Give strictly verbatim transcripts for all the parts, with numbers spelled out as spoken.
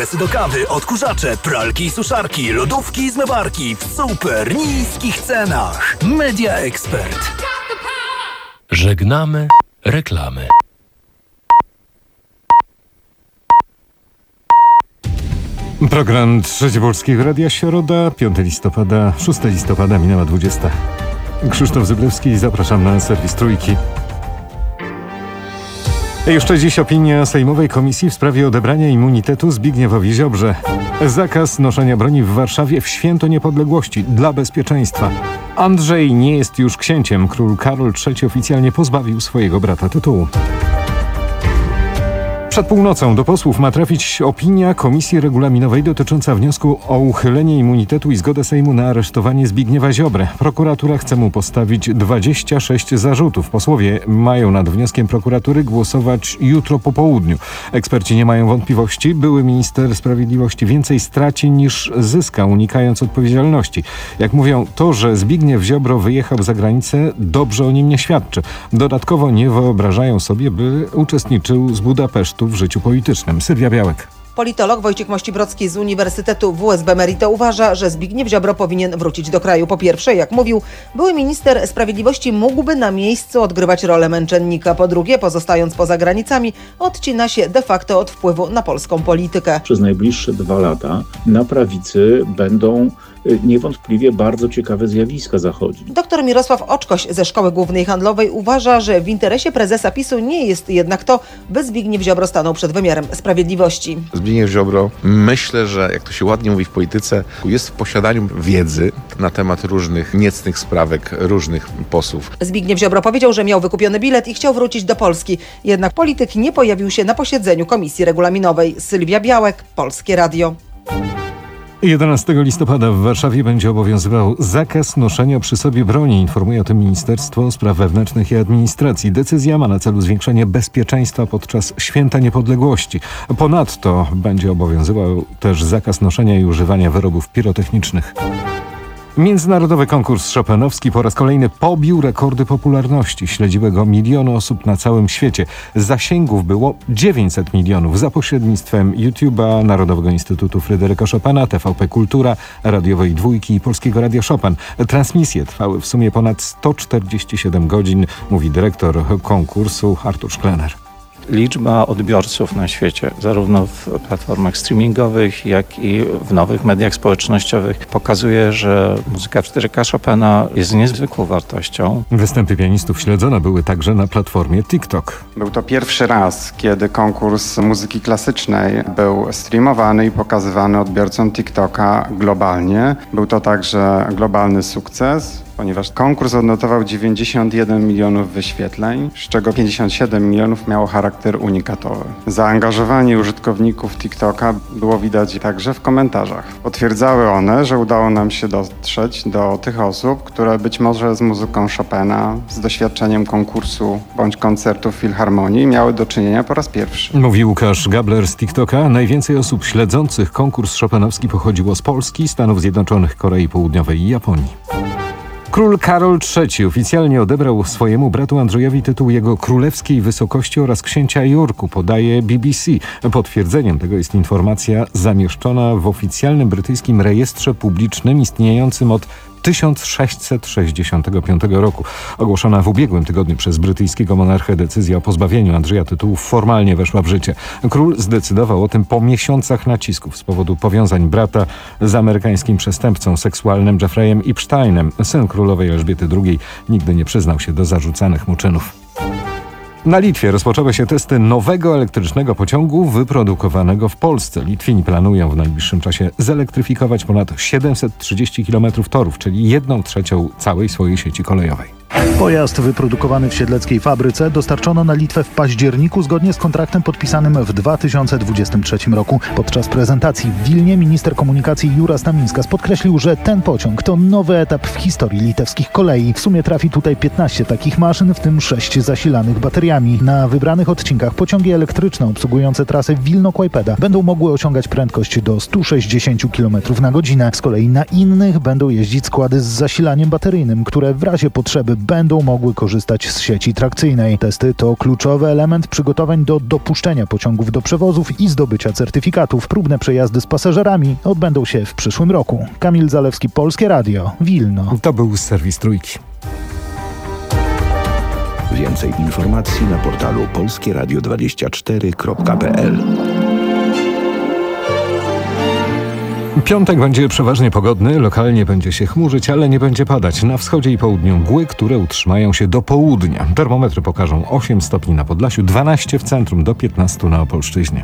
ekspresy do kawy, odkurzacze, pralki i suszarki, lodówki i zmywarki w super niskich cenach. Media Expert. Żegnamy reklamy. Program Trzeci Polskiego Radia, środa, piątego listopada, szóstego listopada, minęła dwudziesta. Krzysztof Zyblewski, zapraszam na serwis Trójki. Jeszcze dziś opinia Sejmowej Komisji w sprawie odebrania immunitetu Zbigniewowi Ziobrze. Zakaz noszenia broni w Warszawie w święto niepodległości dla bezpieczeństwa. Andrzej nie jest już księciem. Król Karol trzeci oficjalnie pozbawił swojego brata tytułu. Przed północą do posłów ma trafić opinia Komisji Regulaminowej dotycząca wniosku o uchylenie immunitetu i zgodę Sejmu na aresztowanie Zbigniewa Ziobry. Prokuratura chce mu postawić dwadzieścia sześć zarzutów. Posłowie mają nad wnioskiem prokuratury głosować jutro po południu. Eksperci nie mają wątpliwości. Były minister sprawiedliwości więcej straci niż zyska, unikając odpowiedzialności. Jak mówią, to, że Zbigniew Ziobro wyjechał za granicę, dobrze o nim nie świadczy. Dodatkowo nie wyobrażają sobie, by uczestniczył z Budapesztu w życiu politycznym. Sylwia Białek. Politolog Wojciech Mościbrocki z Uniwersytetu W S B Merito uważa, że Zbigniew Ziobro powinien wrócić do kraju. Po pierwsze, jak mówił, były minister sprawiedliwości mógłby na miejscu odgrywać rolę męczennika. Po drugie, pozostając poza granicami, odcina się de facto od wpływu na polską politykę. Przez najbliższe dwa lata na prawicy będą niewątpliwie bardzo ciekawe zjawiska zachodzić. Doktor Mirosław Oczkoś ze Szkoły Głównej Handlowej uważa, że w interesie prezesa PiSu nie jest jednak to, by Zbigniew Ziobro stanął przed wymiarem sprawiedliwości. Zbigniew Ziobro, myślę, że jak to się ładnie mówi w polityce, jest w posiadaniu wiedzy na temat różnych niecnych sprawek różnych posłów. Zbigniew Ziobro powiedział, że miał wykupiony bilet i chciał wrócić do Polski. Jednak polityk nie pojawił się na posiedzeniu Komisji Regulaminowej. Sylwia Białek, Polskie Radio. jedenastego listopada w Warszawie będzie obowiązywał zakaz noszenia przy sobie broni, informuje o tym Ministerstwo Spraw Wewnętrznych i Administracji. Decyzja ma na celu zwiększenie bezpieczeństwa podczas Święta Niepodległości. Ponadto będzie obowiązywał też zakaz noszenia i używania wyrobów pirotechnicznych. Międzynarodowy konkurs chopinowski po raz kolejny pobił rekordy popularności. Śledziły go miliony osób na całym świecie. Zasięgów było dziewięćset milionów za pośrednictwem YouTube'a, Narodowego Instytutu Fryderyka Chopina, T V P Kultura, Radiowej Dwójki i Polskiego Radia Chopin. Transmisje trwały w sumie ponad sto czterdzieści siedem godzin, mówi dyrektor konkursu Artur Szklener. Liczba odbiorców na świecie, zarówno w platformach streamingowych, jak i w nowych mediach społecznościowych, pokazuje, że muzyka Fryderyka Chopina jest niezwykłą wartością. Występy pianistów śledzone były także na platformie TikTok. Był to pierwszy raz, kiedy konkurs muzyki klasycznej był streamowany i pokazywany odbiorcom TikToka globalnie. Był to także globalny sukces, ponieważ konkurs odnotował dziewięćdziesiąt jeden milionów wyświetleń, z czego pięćdziesiąt siedem milionów miało charakter unikatowy. Zaangażowanie użytkowników TikToka było widać także w komentarzach. Potwierdzały one, że udało nam się dotrzeć do tych osób, które być może z muzyką Chopina, z doświadczeniem konkursu bądź koncertów filharmonii miały do czynienia po raz pierwszy. Mówi Łukasz Gabler z TikToka. Najwięcej osób śledzących konkurs chopinowski pochodziło z Polski, Stanów Zjednoczonych, Korei Południowej i Japonii. Król Karol trzeci oficjalnie odebrał swojemu bratu Andrzejowi tytuł jego królewskiej wysokości oraz księcia Jorku, podaje B B C. Potwierdzeniem tego jest informacja zamieszczona w oficjalnym brytyjskim rejestrze publicznym istniejącym od tysiąc sześćset sześćdziesiątego piątego roku. Ogłoszona w ubiegłym tygodniu przez brytyjskiego monarchę decyzja o pozbawieniu Andrzeja tytułów formalnie weszła w życie. Król zdecydował o tym po miesiącach nacisków z powodu powiązań brata z amerykańskim przestępcą seksualnym Jeffreyem Epsteinem. Syn królowej Elżbiety drugiej nigdy nie przyznał się do zarzucanych mu czynów. Na Litwie rozpoczęły się testy nowego elektrycznego pociągu wyprodukowanego w Polsce. Litwini planują w najbliższym czasie zelektryfikować ponad siedemset trzydzieści kilometrów torów, czyli jedną trzecią całej swojej sieci kolejowej. Pojazd wyprodukowany w siedleckiej fabryce dostarczono na Litwę w październiku zgodnie z kontraktem podpisanym w dwa tysiące dwudziestym trzecim roku. Podczas prezentacji w Wilnie minister komunikacji Juras Naminskas podkreślił, że ten pociąg to nowy etap w historii litewskich kolei. W sumie trafi tutaj piętnaście takich maszyn, w tym sześć zasilanych bateriami. Na wybranych odcinkach pociągi elektryczne obsługujące trasę Wilno-Kłajpeda będą mogły osiągać prędkość do stu sześćdziesięciu kilometrów na godzinę. Z kolei na innych będą jeździć składy z zasilaniem bateryjnym, które w razie potrzeby będą mogły korzystać z sieci trakcyjnej. Testy to kluczowy element przygotowań do dopuszczenia pociągów do przewozów i zdobycia certyfikatów. Próbne przejazdy z pasażerami odbędą się w przyszłym roku. Kamil Zalewski, Polskie Radio, Wilno. To był serwis Trójki. Więcej informacji na portalu polskie radio dwadzieścia cztery kropka p l. Piątek będzie przeważnie pogodny, lokalnie będzie się chmurzyć, ale nie będzie padać. Na wschodzie i południu mgły, które utrzymają się do południa. Termometry pokażą osiem stopni na Podlasiu, dwanaście w centrum, do piętnastu na Opolszczyźnie.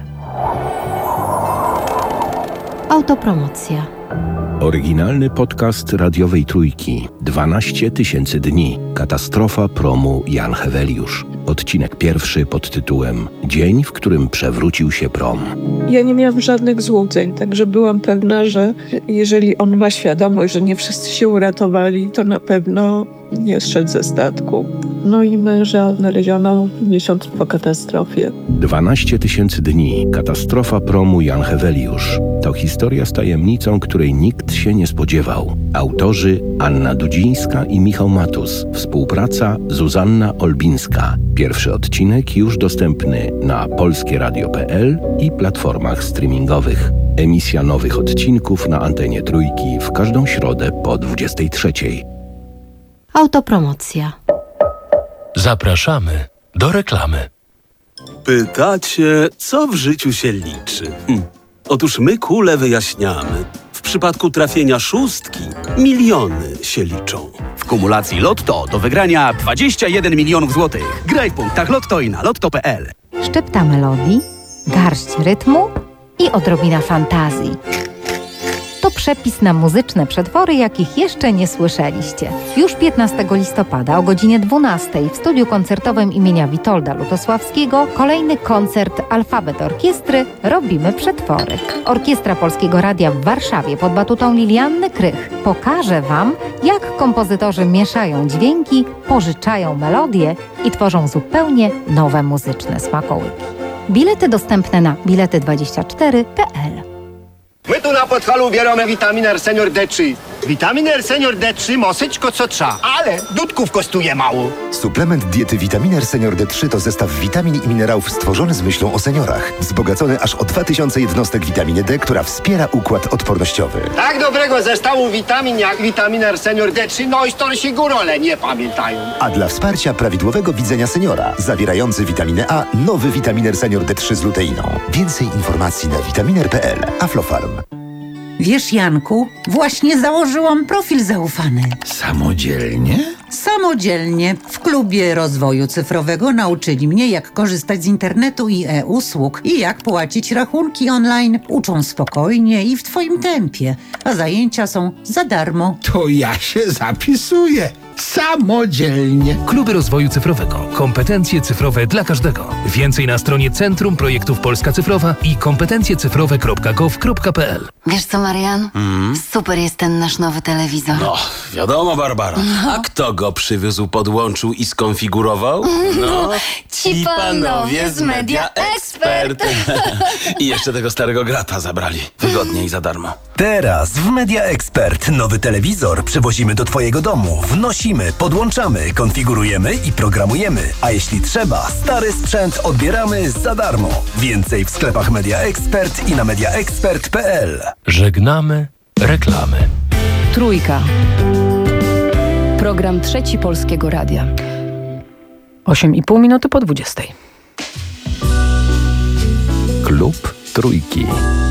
Autopromocja. Oryginalny podcast radiowej Trójki. dwanaście tysięcy dni. Katastrofa promu Jan Heweliusz. Odcinek pierwszy pod tytułem Dzień, w którym przewrócił się prom. Ja nie miałam żadnych złudzeń, także byłam pewna, że jeżeli on ma świadomość, że nie wszyscy się uratowali, to na pewno nie zszedł ze statku. No i męża znaleziono miesiąc po katastrofie. dwanaście tysięcy dni. Katastrofa promu Jan Heweliusz. To historia z tajemnicą, której nikt się nie spodziewał. Autorzy Anna Dudzińska i Michał Matus. Współpraca Zuzanna Olbińska. Pierwszy odcinek już dostępny na polskie radio kropka p l i platformach streamingowych. Emisja nowych odcinków na antenie Trójki w każdą środę po dwudziestej trzeciej. Autopromocja. Zapraszamy do reklamy. Pytacie, co w życiu się liczy? Hm. Otóż my kule wyjaśniamy. W przypadku trafienia szóstki miliony się liczą. W kumulacji Lotto do wygrania dwadzieścia jeden milionów złotych. Graj w punktach Lotto i na lotto kropka p l. Szczypta melodii, garść rytmu i odrobina fantazji. To przepis na muzyczne przetwory, jakich jeszcze nie słyszeliście. Już piętnastego listopada o godzinie dwunastej w studiu koncertowym imienia Witolda Lutosławskiego kolejny koncert Alfabet Orkiestry Robimy Przetwory. Orkiestra Polskiego Radia w Warszawie pod batutą Lilianny Krych pokaże Wam, jak kompozytorzy mieszają dźwięki, pożyczają melodie i tworzą zupełnie nowe muzyczne smakołyki. Bilety dostępne na bilety dwadzieścia cztery kropka p l. My tu na Podhalu bierzemy witaminer Senior D trzy. Witaminer Senior D trzy mosyczko co trza, ale dudków kosztuje mało. Suplement diety Vitaminer Senior D trzy to zestaw witamin i minerałów stworzony z myślą o seniorach. Wzbogacony aż o dwa tysiące jednostek witaminy D, która wspiera układ odpornościowy. Tak dobrego zestawu witamin jak Vitaminer Senior D trzy, no i starsi górole nie pamiętają. A dla wsparcia prawidłowego widzenia seniora, zawierający witaminę A, nowy Vitaminer Senior D trzy z luteiną. Więcej informacji na vitaminer kropka p l. Aflofarm. Wiesz, Janku, właśnie założyłam profil zaufany. Samodzielnie? Samodzielnie. W klubie rozwoju cyfrowego nauczyli mnie, jak korzystać z internetu i e-usług i jak płacić rachunki online. Uczą spokojnie i w twoim tempie, a zajęcia są za darmo. To ja się zapisuję. Samodzielnie. Kluby rozwoju cyfrowego. Kompetencje cyfrowe dla każdego. Więcej na stronie Centrum Projektów Polska Cyfrowa i kompetencje cyfrowe kropka gov kropka p l. Wiesz co, Marian? Mm. Super jest ten nasz nowy telewizor. No, wiadomo, Barbara. No. A kto go przywiózł, podłączył i skonfigurował? No, ci panowie z Media Expert. I jeszcze tego starego grata zabrali. Wygodnie i za darmo. Teraz w Media Expert nowy telewizor przywozimy do Twojego domu. Wnosimy, podłączamy, konfigurujemy i programujemy. A jeśli trzeba, stary sprzęt odbieramy za darmo. Więcej w sklepach Media Expert i na media expert kropka p l. Żegnamy reklamy. Trójka. Program Trzeci Polskiego Radia. Osiem i pół minuty po dwudziestej. Klub Trójki.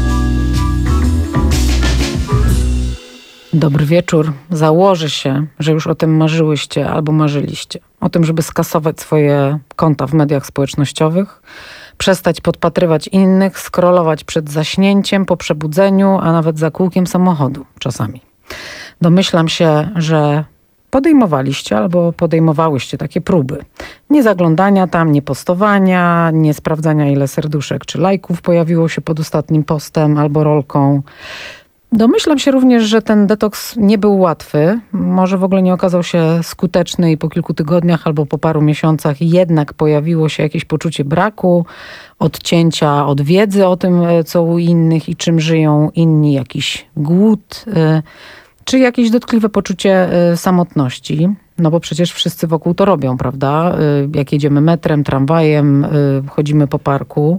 Dobry wieczór. Założę się, że już o tym marzyłyście albo marzyliście. O tym, żeby skasować swoje konta w mediach społecznościowych, przestać podpatrywać innych, scrollować przed zaśnięciem, po przebudzeniu, a nawet za kółkiem samochodu czasami. Domyślam się, że podejmowaliście albo podejmowałyście takie próby. Nie zaglądania tam, nie postowania, nie sprawdzania, ile serduszek czy lajków pojawiło się pod ostatnim postem albo rolką. Domyślam się również, że ten detoks nie był łatwy. Może w ogóle nie okazał się skuteczny i po kilku tygodniach albo po paru miesiącach jednak pojawiło się jakieś poczucie braku, odcięcia od wiedzy o tym, co u innych i czym żyją inni, jakiś głód, czy jakieś dotkliwe poczucie samotności. no bo przecież wszyscy wokół to robią, prawda? Jak jedziemy metrem, tramwajem, chodzimy po parku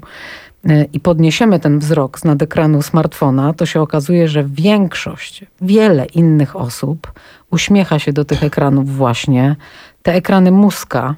i podniesiemy ten wzrok z nad ekranu smartfona, to się okazuje, że większość, wiele innych osób uśmiecha się do tych ekranów właśnie. Te ekrany muska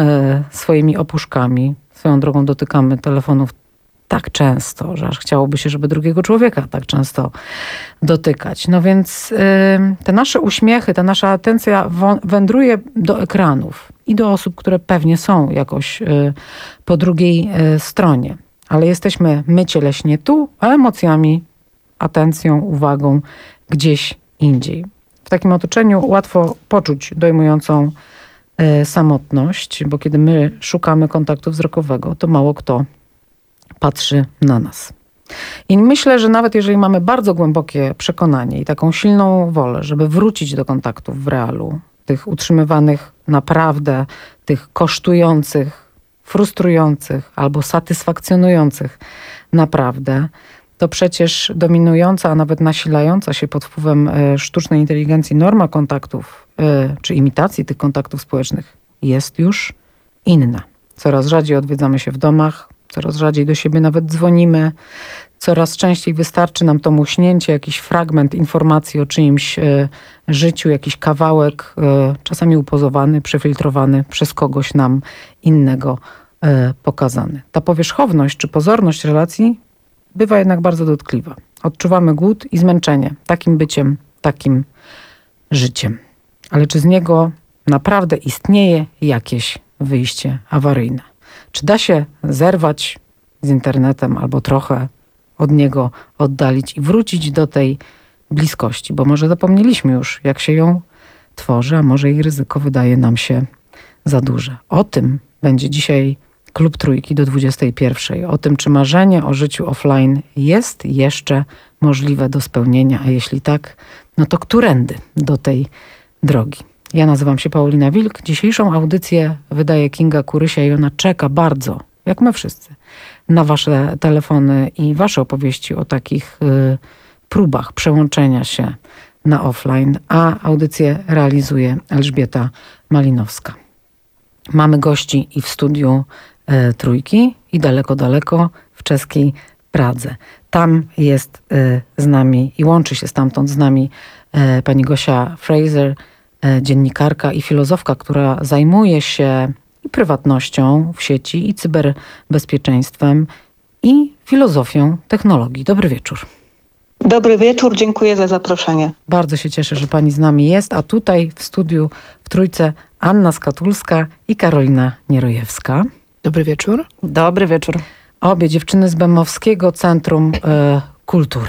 swoimi opuszkami. Swoją drogą dotykamy telefonów tak często, że aż chciałoby się, żeby drugiego człowieka tak często dotykać. No więc y, te nasze uśmiechy, ta nasza atencja wędruje do ekranów i do osób, które pewnie są jakoś y, po drugiej y, stronie. Ale jesteśmy my cieleśnie tu, a emocjami, atencją, uwagą gdzieś indziej. W takim otoczeniu łatwo poczuć dojmującą y, samotność, bo kiedy my szukamy kontaktu wzrokowego, to mało kto patrzy na nas. I myślę, że nawet jeżeli mamy bardzo głębokie przekonanie i taką silną wolę, żeby wrócić do kontaktów w realu, tych utrzymywanych naprawdę, tych kosztujących, frustrujących albo satysfakcjonujących naprawdę, to przecież dominująca, a nawet nasilająca się pod wpływem sztucznej inteligencji norma kontaktów, czy imitacji tych kontaktów społecznych jest już inna. Coraz rzadziej odwiedzamy się w domach, coraz rzadziej do siebie nawet dzwonimy, coraz częściej wystarczy nam to muśnięcie, jakiś fragment informacji o czyimś y, życiu, jakiś kawałek, y, czasami upozowany, przefiltrowany przez kogoś nam innego y, pokazany. Ta powierzchowność czy pozorność relacji bywa jednak bardzo dotkliwa. Odczuwamy głód i zmęczenie takim byciem, takim życiem. Ale czy z niego naprawdę istnieje jakieś wyjście awaryjne? Czy da się zerwać z internetem albo trochę od niego oddalić i wrócić do tej bliskości? Bo może zapomnieliśmy już, jak się ją tworzy, a może jej ryzyko wydaje nam się za duże. O tym będzie dzisiaj Klub Trójki do dwudziestej pierwszej. O tym, czy marzenie o życiu offline jest jeszcze możliwe do spełnienia, a jeśli tak, no to którędy do tej drogi? Ja nazywam się Paulina Wilk. Dzisiejszą audycję wydaje Kinga Kurysia i ona czeka bardzo, jak my wszyscy, na wasze telefony i wasze opowieści o takich y, próbach przełączenia się na offline, a audycję realizuje Elżbieta Malinowska. Mamy gości i w studiu y, Trójki i daleko, daleko w czeskiej Pradze. Tam jest y, z nami i łączy się stamtąd z nami y, pani Gosia Fraser, dziennikarka i filozofka, która zajmuje się i prywatnością w sieci, i cyberbezpieczeństwem, i filozofią technologii. Dobry wieczór. Dobry wieczór, dziękuję za zaproszenie. Bardzo się cieszę, że pani z nami jest, a tutaj w studiu w Trójce Anna Skatulska i Karolina Nierojewska. Dobry wieczór. Dobry wieczór. Obie dziewczyny z Bemowskiego Centrum e, Kultury,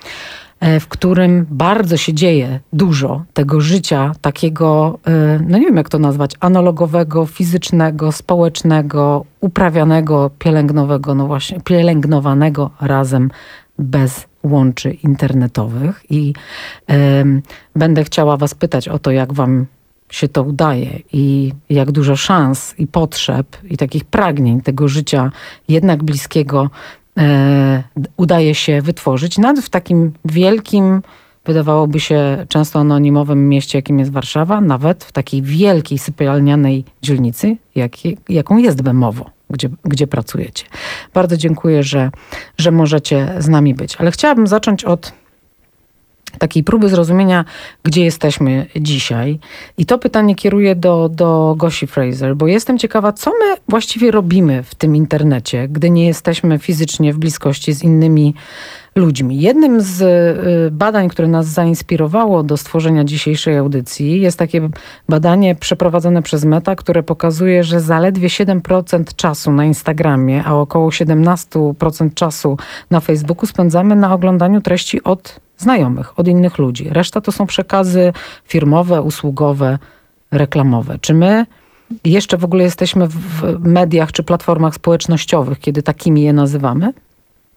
w którym bardzo się dzieje dużo tego życia takiego, no nie wiem jak to nazwać, analogowego, fizycznego, społecznego, uprawianego, pielęgnowego, no właśnie, pielęgnowanego razem bez łączy internetowych. I y, będę chciała was pytać o to, jak wam się to udaje i jak dużo szans i potrzeb i takich pragnień tego życia jednak bliskiego E, udaje się wytworzyć, nawet w takim wielkim, wydawałoby się często anonimowym mieście, jakim jest Warszawa, nawet w takiej wielkiej sypialnianej dzielnicy, jak, jaką jest Bemowo, gdzie, gdzie pracujecie. Bardzo dziękuję, że, że możecie z nami być. Ale chciałabym zacząć od takiej próby zrozumienia, gdzie jesteśmy dzisiaj. I to pytanie kieruję do, do Gosi Fraser, bo jestem ciekawa, co my właściwie robimy w tym internecie, gdy nie jesteśmy fizycznie w bliskości z innymi ludźmi. Jednym z y, badań, które nas zainspirowało do stworzenia dzisiejszej audycji, jest takie badanie przeprowadzone przez Meta, które pokazuje, że zaledwie siedem procent czasu na Instagramie, a około siedemnaście procent czasu na Facebooku spędzamy na oglądaniu treści od znajomych, od innych ludzi. Reszta to są przekazy firmowe, usługowe, reklamowe. Czy my jeszcze w ogóle jesteśmy w mediach czy platformach społecznościowych, kiedy takimi je nazywamy?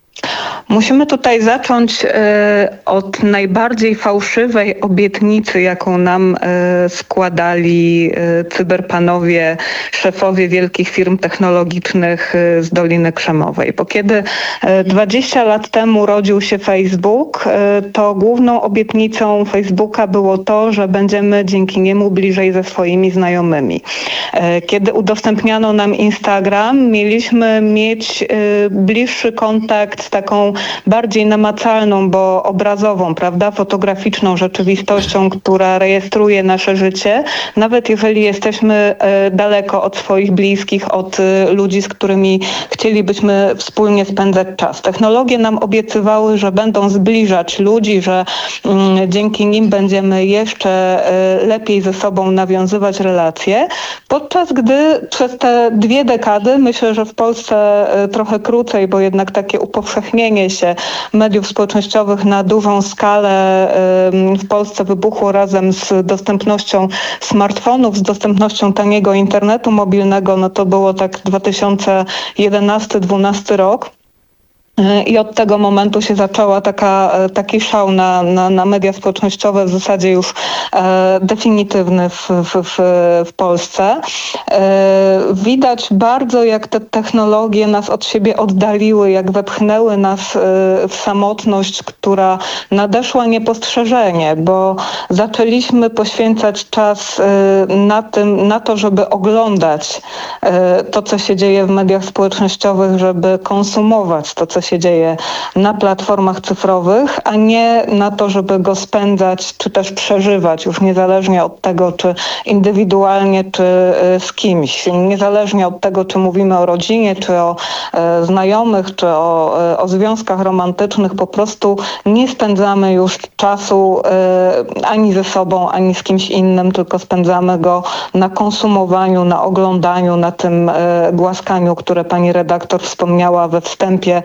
Musimy tutaj zacząć e, od najbardziej fałszywej obietnicy, jaką nam e, składali e, cyberpanowie, szefowie wielkich firm technologicznych e, z Doliny Krzemowej. Bo kiedy e, dwadzieścia lat temu rodził się Facebook, e, to główną obietnicą Facebooka było to, że będziemy dzięki niemu bliżej ze swoimi znajomymi. E, kiedy udostępniano nam Instagram, mieliśmy mieć e, bliższy kontakt z taką bardziej namacalną, bo obrazową, prawda, fotograficzną rzeczywistością, która rejestruje nasze życie, nawet jeżeli jesteśmy e, daleko od swoich bliskich, od e, ludzi, z którymi chcielibyśmy wspólnie spędzać czas. Technologie nam obiecywały, że będą zbliżać ludzi, że mm, dzięki nim będziemy jeszcze e, lepiej ze sobą nawiązywać relacje, podczas gdy przez te dwie dekady, myślę, że w Polsce e, trochę krócej, bo jednak takie upowszechnienie się mediów społecznościowych na dużą skalę w Polsce wybuchło razem z dostępnością smartfonów, z dostępnością taniego internetu mobilnego, no to było tak dwa tysiące jedenasty dwunasty rok. I od tego momentu się zaczęła taka, taki szał na, na, na media społecznościowe, w zasadzie już e, definitywny w, w, w, w Polsce. E, widać bardzo, jak te technologie nas od siebie oddaliły, jak wepchnęły nas e, w samotność, która nadeszła niepostrzeżenie, bo zaczęliśmy poświęcać czas e, na tym, na to, żeby oglądać e, to, co się dzieje w mediach społecznościowych, żeby konsumować to, co się dzieje na platformach cyfrowych, a nie na to, żeby go spędzać, czy też przeżywać, już niezależnie od tego, czy indywidualnie, czy z kimś. Niezależnie od tego, czy mówimy o rodzinie, czy o e, znajomych, czy o, e, o związkach romantycznych, po prostu nie spędzamy już czasu e, ani ze sobą, ani z kimś innym, tylko spędzamy go na konsumowaniu, na oglądaniu, na tym e, głaskaniu, które pani redaktor wspomniała we wstępie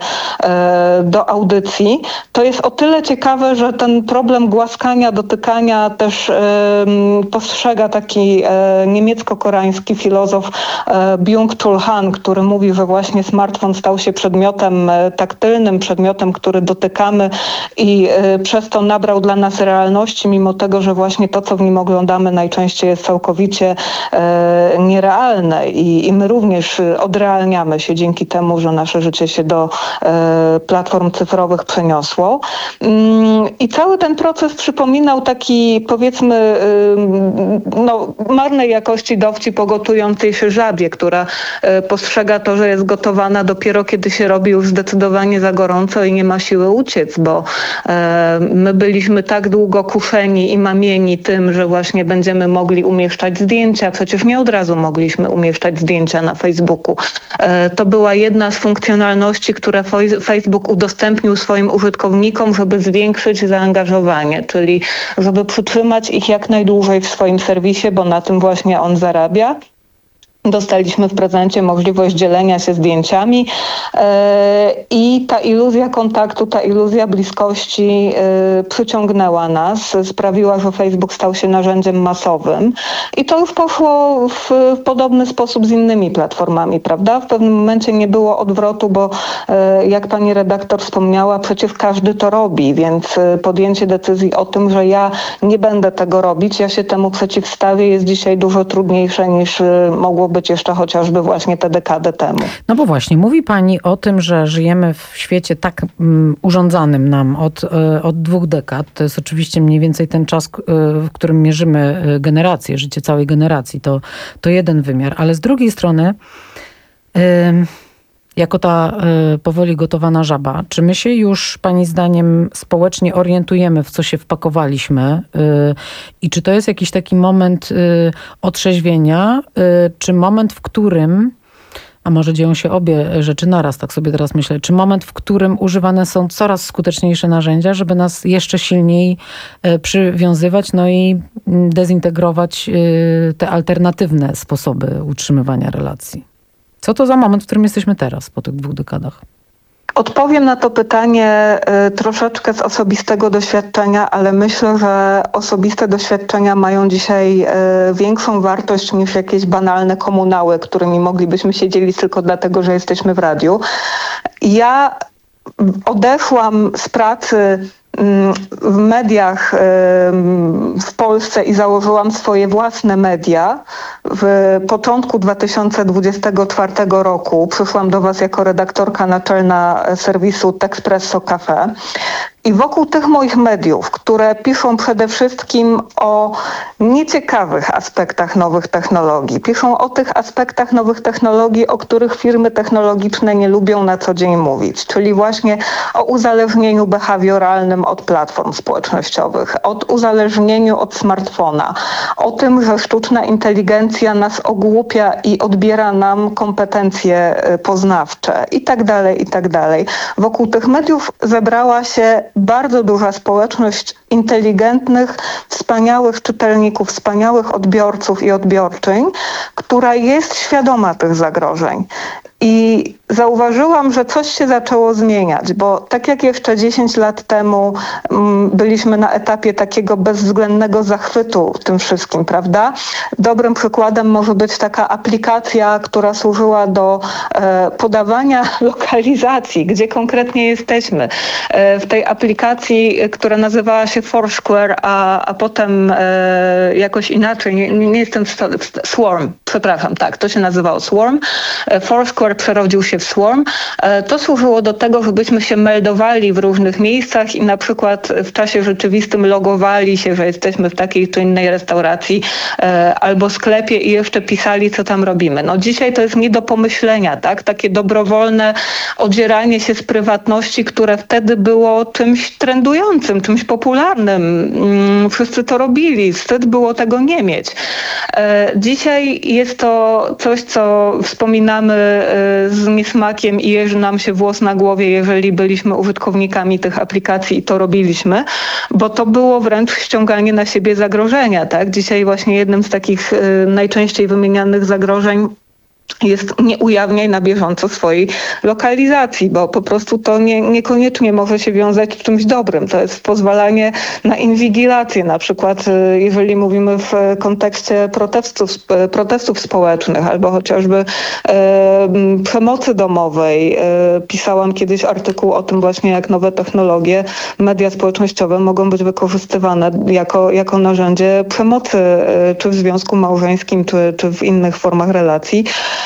do audycji. To jest o tyle ciekawe, że ten problem głaskania, dotykania też um, postrzega taki e, niemiecko-koreański filozof e, Byung-Chul Han, który mówi, że właśnie smartfon stał się przedmiotem e, taktylnym, przedmiotem, który dotykamy i e, przez to nabrał dla nas realności, mimo tego, że właśnie to, co w nim oglądamy, najczęściej jest całkowicie e, nierealne i, i my również odrealniamy się dzięki temu, że nasze życie się do e, platform cyfrowych przeniosło. I cały ten proces przypominał taki, powiedzmy, no, marnej jakości dowcip o gotującej się żabie, która postrzega to, że jest gotowana dopiero kiedy się robi już zdecydowanie za gorąco i nie ma siły uciec, bo my byliśmy tak długo kuszeni i mamieni tym, że właśnie będziemy mogli umieszczać zdjęcia. Przecież nie od razu mogliśmy umieszczać zdjęcia na Facebooku. To była jedna z funkcjonalności, które Facebook udostępnił swoim użytkownikom, żeby zwiększyć zaangażowanie, czyli żeby przytrzymać ich jak najdłużej w swoim serwisie, bo na tym właśnie on zarabia. Dostaliśmy w prezencie możliwość dzielenia się zdjęciami yy, i ta iluzja kontaktu, ta iluzja bliskości yy, przyciągnęła nas, sprawiła, że Facebook stał się narzędziem masowym i to już poszło w, w podobny sposób z innymi platformami, prawda? W pewnym momencie nie było odwrotu, bo yy, jak pani redaktor wspomniała, przecież każdy to robi, więc yy, podjęcie decyzji o tym, że ja nie będę tego robić, ja się temu przeciwstawię, jest dzisiaj dużo trudniejsze niż yy, mogłoby być jeszcze chociażby właśnie tę dekadę temu. No bo właśnie, mówi pani o tym, że żyjemy w świecie tak um, urządzanym nam od, y, od dwóch dekad. To jest oczywiście mniej więcej ten czas, y, w którym mierzymy y, generację, życie całej generacji. To, to jeden wymiar. Ale z drugiej strony, y, jako ta y, powoli gotowana żaba, czy my się już pani zdaniem społecznie orientujemy, w co się wpakowaliśmy y, i czy to jest jakiś taki moment y, otrzeźwienia, y, czy moment, w którym, a może dzieją się obie rzeczy naraz, tak sobie teraz myślę, czy moment, w którym używane są coraz skuteczniejsze narzędzia, żeby nas jeszcze silniej y, przywiązywać, no i dezintegrować y, te alternatywne sposoby utrzymywania relacji? Co to za moment, w którym jesteśmy teraz, po tych dwóch dekadach? Odpowiem na to pytanie y, troszeczkę z osobistego doświadczenia, ale myślę, że osobiste doświadczenia mają dzisiaj y, większą wartość niż jakieś banalne komunały, którymi moglibyśmy się dzielić tylko dlatego, że jesteśmy w radiu. Ja odeszłam z pracy w mediach w Polsce i założyłam swoje własne media. W początku dwa tysiące dwudziestego czwartego roku przyszłam do Was jako redaktorka naczelna serwisu Texpresso Cafe. I wokół tych moich mediów, które piszą przede wszystkim o nieciekawych aspektach nowych technologii, piszą o tych aspektach nowych technologii, o których firmy technologiczne nie lubią na co dzień mówić, czyli właśnie o uzależnieniu behawioralnym od platform społecznościowych, od uzależnieniu od smartfona, o tym, że sztuczna inteligencja nas ogłupia i odbiera nam kompetencje poznawcze i tak dalej, i tak dalej. Wokół tych mediów zebrała się bardzo duża społeczność inteligentnych, wspaniałych czytelników, wspaniałych odbiorców i odbiorczyń, która jest świadoma tych zagrożeń. I zauważyłam, że coś się zaczęło zmieniać, bo tak jak jeszcze dziesięć lat temu m, byliśmy na etapie takiego bezwzględnego zachwytu tym wszystkim, prawda? Dobrym przykładem może być taka aplikacja, która służyła do e, podawania lokalizacji, gdzie konkretnie jesteśmy. E, w tej aplikacji, która nazywała się Foursquare, a, a potem e, jakoś inaczej, nie, nie jestem w sta- w Swarm, przepraszam, tak, to się nazywało Swarm. E, Foursquare przerodził się w Swarm. To służyło do tego, żebyśmy się meldowali w różnych miejscach i na przykład w czasie rzeczywistym logowali się, że jesteśmy w takiej czy innej restauracji albo sklepie i jeszcze pisali, co tam robimy. No dzisiaj to jest nie do pomyślenia, tak? Takie dobrowolne odzieranie się z prywatności, które wtedy było czymś trendującym, czymś popularnym. Wszyscy to robili. Wstyd było tego nie mieć. Dzisiaj jest to coś, co wspominamy z niesmakiem i jeży nam się włos na głowie, jeżeli byliśmy użytkownikami tych aplikacji i to robiliśmy, bo to było wręcz ściąganie na siebie zagrożenia, tak? Dzisiaj właśnie jednym z takich y, najczęściej wymienianych zagrożeń jest nie ujawniaj na bieżąco swojej lokalizacji, bo po prostu to nie, niekoniecznie może się wiązać z czymś dobrym. To jest pozwalanie na inwigilację, na przykład jeżeli mówimy w kontekście protestów, protestów społecznych albo chociażby e, przemocy domowej. E, pisałam kiedyś artykuł o tym właśnie, jak nowe technologie, media społecznościowe mogą być wykorzystywane jako, jako narzędzie przemocy, e, czy w związku małżeńskim, czy, czy w innych formach relacji.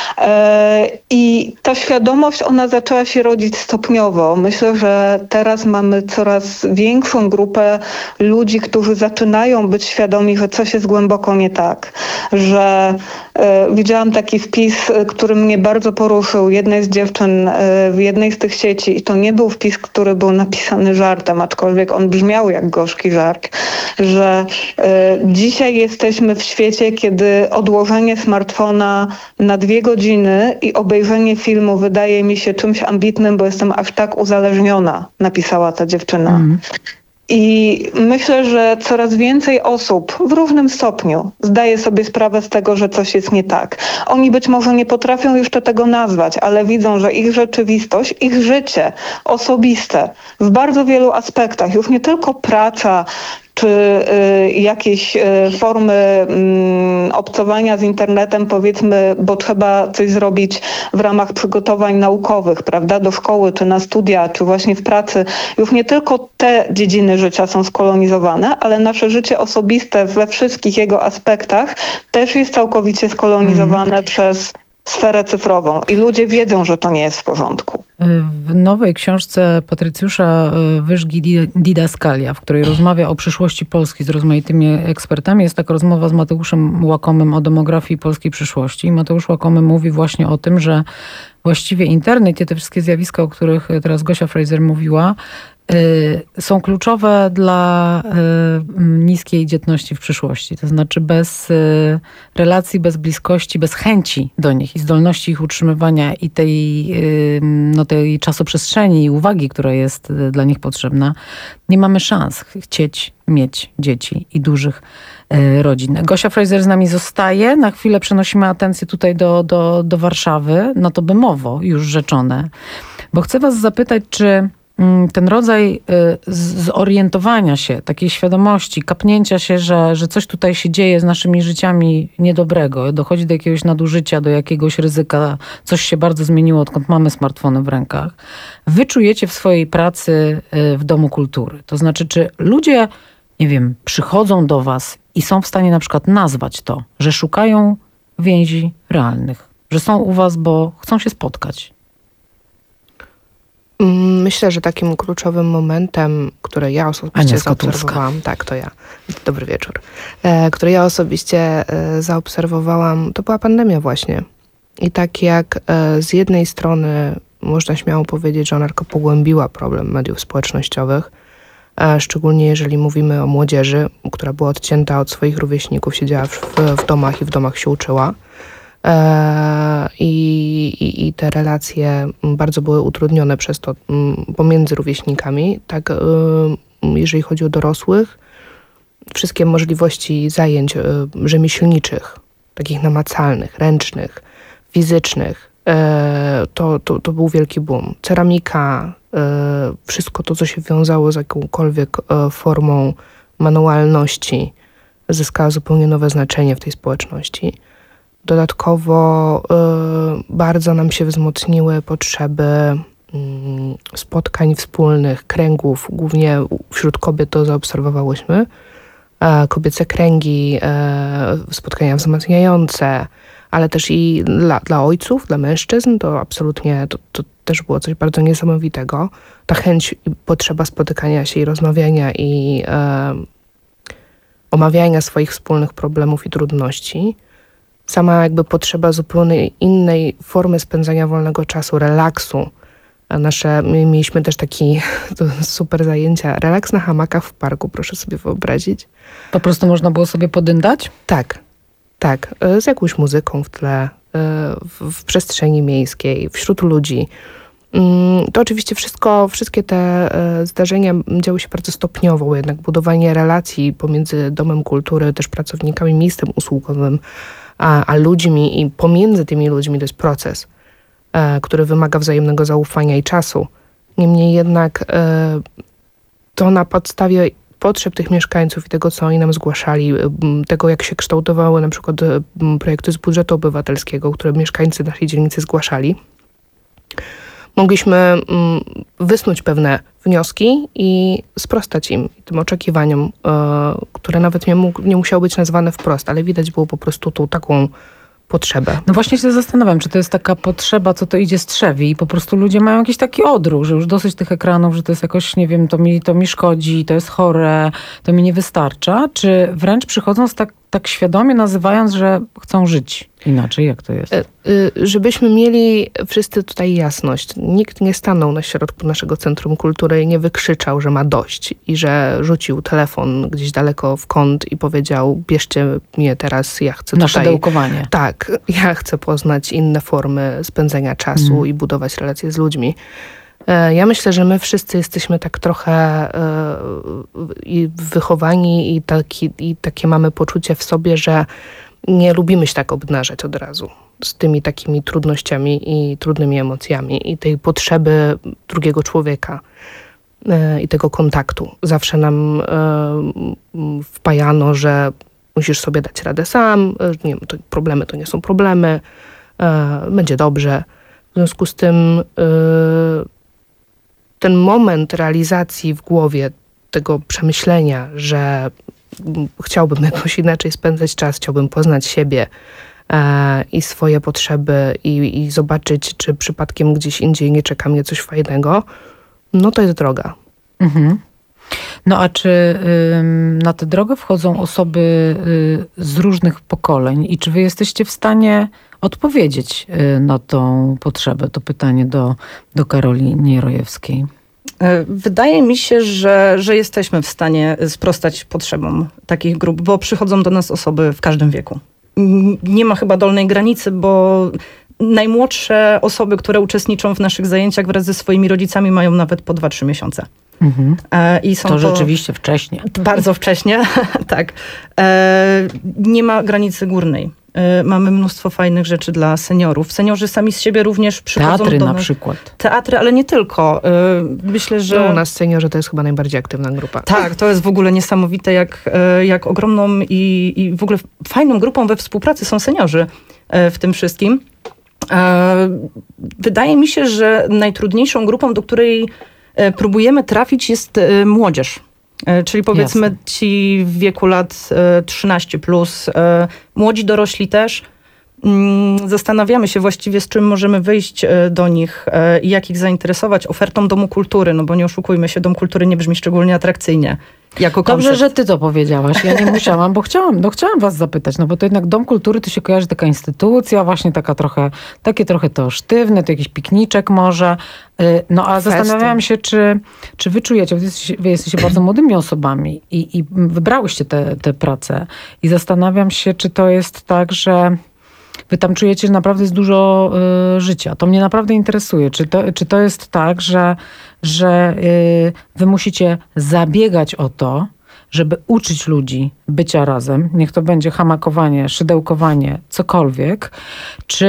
I ta świadomość, ona zaczęła się rodzić stopniowo. Myślę, że teraz mamy coraz większą grupę ludzi, którzy zaczynają być świadomi, że coś jest głęboko nie tak. Że e, widziałam taki wpis, który mnie bardzo poruszył, jednej z dziewczyn e, w jednej z tych sieci i to nie był wpis, który był napisany żartem, aczkolwiek on brzmiał jak gorzki żart, że e, dzisiaj jesteśmy w świecie, kiedy odłożenie smartfona na dwie godziny i obejrzenie filmu wydaje mi się czymś ambitnym, bo jestem aż tak uzależniona, napisała ta dziewczyna. Mm. I myślę, że coraz więcej osób w różnym stopniu zdaje sobie sprawę z tego, że coś jest nie tak. Oni być może nie potrafią jeszcze tego nazwać, ale widzą, że ich rzeczywistość, ich życie osobiste w bardzo wielu aspektach, już nie tylko praca, czy y, jakieś y, formy y, obcowania z internetem, powiedzmy, bo trzeba coś zrobić w ramach przygotowań naukowych, prawda, do szkoły, czy na studia, czy właśnie w pracy. Już nie tylko te dziedziny życia są skolonizowane, ale nasze życie osobiste we wszystkich jego aspektach też jest całkowicie skolonizowane mm. przez sferę cyfrową i ludzie wiedzą, że to nie jest w porządku. W nowej książce Patrycjusza Wyżgi Didaskalia, w której rozmawia o przyszłości Polski z rozmaitymi ekspertami, jest taka rozmowa z Mateuszem Łakomym o demografii polskiej przyszłości. I Mateusz Łakomy mówi właśnie o tym, że właściwie internet i te wszystkie zjawiska, o których teraz Gosia Fraser mówiła, są kluczowe dla niskiej dzietności w przyszłości. To znaczy bez relacji, bez bliskości, bez chęci do nich i zdolności ich utrzymywania i tej, no, tej czasoprzestrzeni i uwagi, która jest dla nich potrzebna, nie mamy szans chcieć mieć dzieci i dużych rodzin. Gosia Fraser z nami zostaje. Na chwilę przenosimy atencję tutaj do, do, do Warszawy, no to Bemowo już rzeczone. Bo chcę was zapytać, czy ten rodzaj zorientowania się, takiej świadomości, kapnięcia się, że, że coś tutaj się dzieje z naszymi życiami niedobrego, dochodzi do jakiegoś nadużycia, do jakiegoś ryzyka, coś się bardzo zmieniło, odkąd mamy smartfony w rękach. Wy czujecie w swojej pracy w Domu Kultury. To znaczy, czy ludzie, nie wiem, przychodzą do was i są w stanie na przykład nazwać to, że szukają więzi realnych, że są u was, bo chcą się spotkać? Myślę, że takim kluczowym momentem, który ja osobiście zaobserwowałam, tak, to ja, dobry wieczór, e, który ja osobiście e, zaobserwowałam, to była pandemia właśnie. I tak jak e, z jednej strony można śmiało powiedzieć, że ona tylko pogłębiła problem mediów społecznościowych, e, szczególnie jeżeli mówimy o młodzieży, która była odcięta od swoich rówieśników, siedziała w, w domach i w domach się uczyła. I, i, i te relacje bardzo były utrudnione przez to pomiędzy rówieśnikami. Tak, jeżeli chodzi o dorosłych, wszystkie możliwości zajęć rzemieślniczych, takich namacalnych, ręcznych, fizycznych, to, to, to był wielki boom. Ceramika, wszystko to, co się wiązało z jakąkolwiek formą manualności, zyskało zupełnie nowe znaczenie w tej społeczności. Dodatkowo y, bardzo nam się wzmocniły potrzeby y, spotkań wspólnych, kręgów, głównie wśród kobiet to zaobserwowałyśmy. E, kobiece kręgi, e, spotkania wzmacniające, ale też i dla, dla ojców, dla mężczyzn, to absolutnie to, to też było coś bardzo niesamowitego. Ta chęć i potrzeba spotykania się i rozmawiania i e, omawiania swoich wspólnych problemów i trudności. Sama jakby potrzeba zupełnie innej formy spędzania wolnego czasu, relaksu. A nasze, mieliśmy też taki to super zajęcia, relaks na hamakach w parku, proszę sobie wyobrazić. Po prostu można było sobie podyndać? Tak, tak. Z jakąś muzyką w tle, w, w przestrzeni miejskiej, wśród ludzi. To oczywiście wszystko, wszystkie te zdarzenia działy się bardzo stopniowo, bo jednak budowanie relacji pomiędzy Domem Kultury, też pracownikami, miejscem usługowym, A, a ludźmi i pomiędzy tymi ludźmi to jest proces, e, który wymaga wzajemnego zaufania i czasu. Niemniej jednak e, to na podstawie potrzeb tych mieszkańców i tego, co oni nam zgłaszali, e, tego, jak się kształtowały na przykład e, projekty z budżetu obywatelskiego, które mieszkańcy naszej dzielnicy zgłaszali, mogliśmy mm, wysnuć pewne wnioski i sprostać im, tym oczekiwaniom, e, które nawet nie, mógł, nie musiały być nazwane wprost, ale widać było po prostu tu taką potrzebę. No właśnie się zastanawiam, czy to jest taka potrzeba, co to idzie z trzewi i po prostu ludzie mają jakiś taki odruch, że już dosyć tych ekranów, że to jest jakoś, nie wiem, to mi, to mi szkodzi, to jest chore, to mi nie wystarcza, czy wręcz przychodzą z tak, tak świadomie nazywając, że chcą żyć inaczej, jak to jest? Żebyśmy mieli wszyscy tutaj jasność. Nikt nie stanął na środku naszego Centrum Kultury i nie wykrzyczał, że ma dość i że rzucił telefon gdzieś daleko w kąt i powiedział, bierzcie mnie teraz, ja chcę Nasze tutaj... Naszydełkowanie. Tak, ja chcę poznać inne formy spędzenia czasu mm. i budować relacje z ludźmi. Ja myślę, że my wszyscy jesteśmy tak trochę i wychowani i, taki, i takie mamy poczucie w sobie, że nie lubimy się tak obnażać od razu z tymi takimi trudnościami i trudnymi emocjami i tej potrzeby drugiego człowieka i tego kontaktu. Zawsze nam wpajano, że musisz sobie dać radę sam, nie wiem, to problemy to nie są problemy, będzie dobrze. W związku z tym ten moment realizacji w głowie tego przemyślenia, że chciałbym jakoś inaczej spędzać czas, chciałbym poznać siebie e, i swoje potrzeby i, i zobaczyć, czy przypadkiem gdzieś indziej nie czeka mnie coś fajnego, no to jest droga. Mhm. No a czy y, na tę drogę wchodzą osoby y, z różnych pokoleń i czy wy jesteście w stanie odpowiedzieć y, na tą potrzebę? To pytanie do, do Karoli Nierojewskiej. Wydaje mi się, że, że jesteśmy w stanie sprostać potrzebom takich grup, bo przychodzą do nas osoby w każdym wieku. Nie ma chyba dolnej granicy, bo najmłodsze osoby, które uczestniczą w naszych zajęciach wraz ze swoimi rodzicami mają nawet po dwa trzy miesiące. Mhm. I są to, to rzeczywiście wcześnie. Bardzo wcześnie, tak. E, nie ma granicy górnej. Mamy mnóstwo fajnych rzeczy dla seniorów. Seniorzy sami z siebie również przychodzą Teatry do na nas. przykład. Teatry, ale nie tylko. Myślę, że... No, u nas seniorzy to jest chyba najbardziej aktywna grupa. Tak, to jest w ogóle niesamowite, jak, jak ogromną i, i w ogóle fajną grupą we współpracy są seniorzy w tym wszystkim. Wydaje mi się, że najtrudniejszą grupą, do której próbujemy trafić, jest młodzież. Czyli powiedzmy Jasne. ci w wieku lat trzynaście plus, młodzi dorośli też. Zastanawiamy się właściwie, z czym możemy wyjść do nich i jak ich zainteresować ofertą Domu Kultury, no bo nie oszukujmy się, Dom Kultury nie brzmi szczególnie atrakcyjnie. Jako Dobrze, koncept. że ty to powiedziałaś. Ja nie musiałam, bo chciałam, no chciałam was zapytać, no bo to jednak Dom Kultury to się kojarzy taka instytucja, właśnie taka trochę, takie trochę to sztywne, to jakiś pikniczek może. No a Festyn. zastanawiałam się, czy, czy wy czujecie, wy jesteście, wy jesteście bardzo młodymi osobami i, i wybrałyście te, te prace i zastanawiam się, czy to jest tak, że wy tam czujecie, że naprawdę jest dużo y, życia. To mnie naprawdę interesuje. Czy to, czy to jest tak, że, że y, wy musicie zabiegać o to, żeby uczyć ludzi bycia razem, niech to będzie hamakowanie, szydełkowanie, cokolwiek, czy,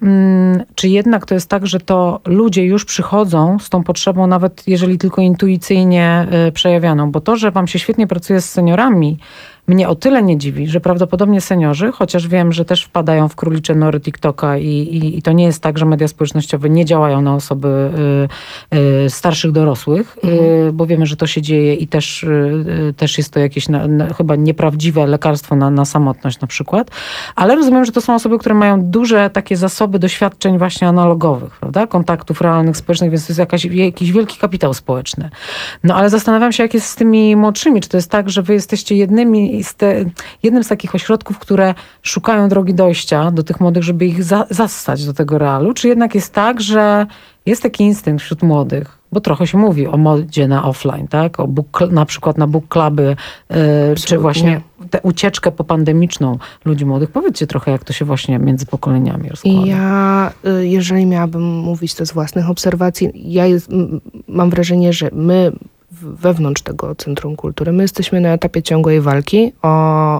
mm, czy jednak to jest tak, że to ludzie już przychodzą z tą potrzebą, nawet jeżeli tylko intuicyjnie y, przejawianą, bo to, że wam się świetnie pracuje z seniorami, mnie o tyle nie dziwi, że prawdopodobnie seniorzy, chociaż wiem, że też wpadają w królicze nory TikToka i, i, i to nie jest tak, że media społecznościowe nie działają na osoby y, y, starszych dorosłych, mhm. y, bo wiemy, że to się dzieje i też, y, też jest to jakieś na, na, chyba nieprawdziwe lekarstwo na, na samotność na przykład, ale rozumiem, że to są osoby, które mają duże takie zasoby doświadczeń właśnie analogowych, prawda? Kontaktów realnych, społecznych, więc to jest jakaś, jakiś wielki kapitał społeczny. No ale zastanawiam się, jak jest z tymi młodszymi, czy to jest tak, że wy jesteście jednymi z te, jednym z takich ośrodków, które szukają drogi dojścia do tych młodych, żeby ich za, zastać do tego realu, czy jednak jest tak, że jest taki instynkt wśród młodych, bo trochę się mówi o modzie na offline, tak? O book, na przykład na book cluby, yy, czy właśnie tę ucieczkę popandemiczną ludzi młodych. Powiedzcie trochę, jak to się właśnie między pokoleniami rozkłada. Ja, jeżeli miałabym mówić to z własnych obserwacji, ja jest, mam wrażenie, że my wewnątrz tego Centrum Kultury, my jesteśmy na etapie ciągłej walki o,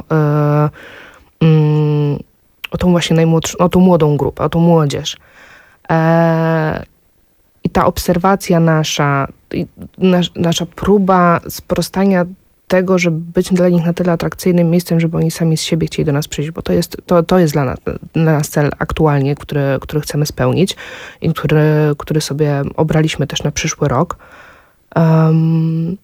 yy, yy, o tą właśnie najmłodszą, o tą młodą grupę, o tą młodzież. E, I ta obserwacja nasza, nas, nasza próba sprostania tego, żeby być dla nich na tyle atrakcyjnym miejscem, żeby oni sami z siebie chcieli do nas przyjść, bo to jest, to, to jest dla nas, dla nas cel aktualnie, który, który chcemy spełnić i który, który sobie obraliśmy też na przyszły rok. Um,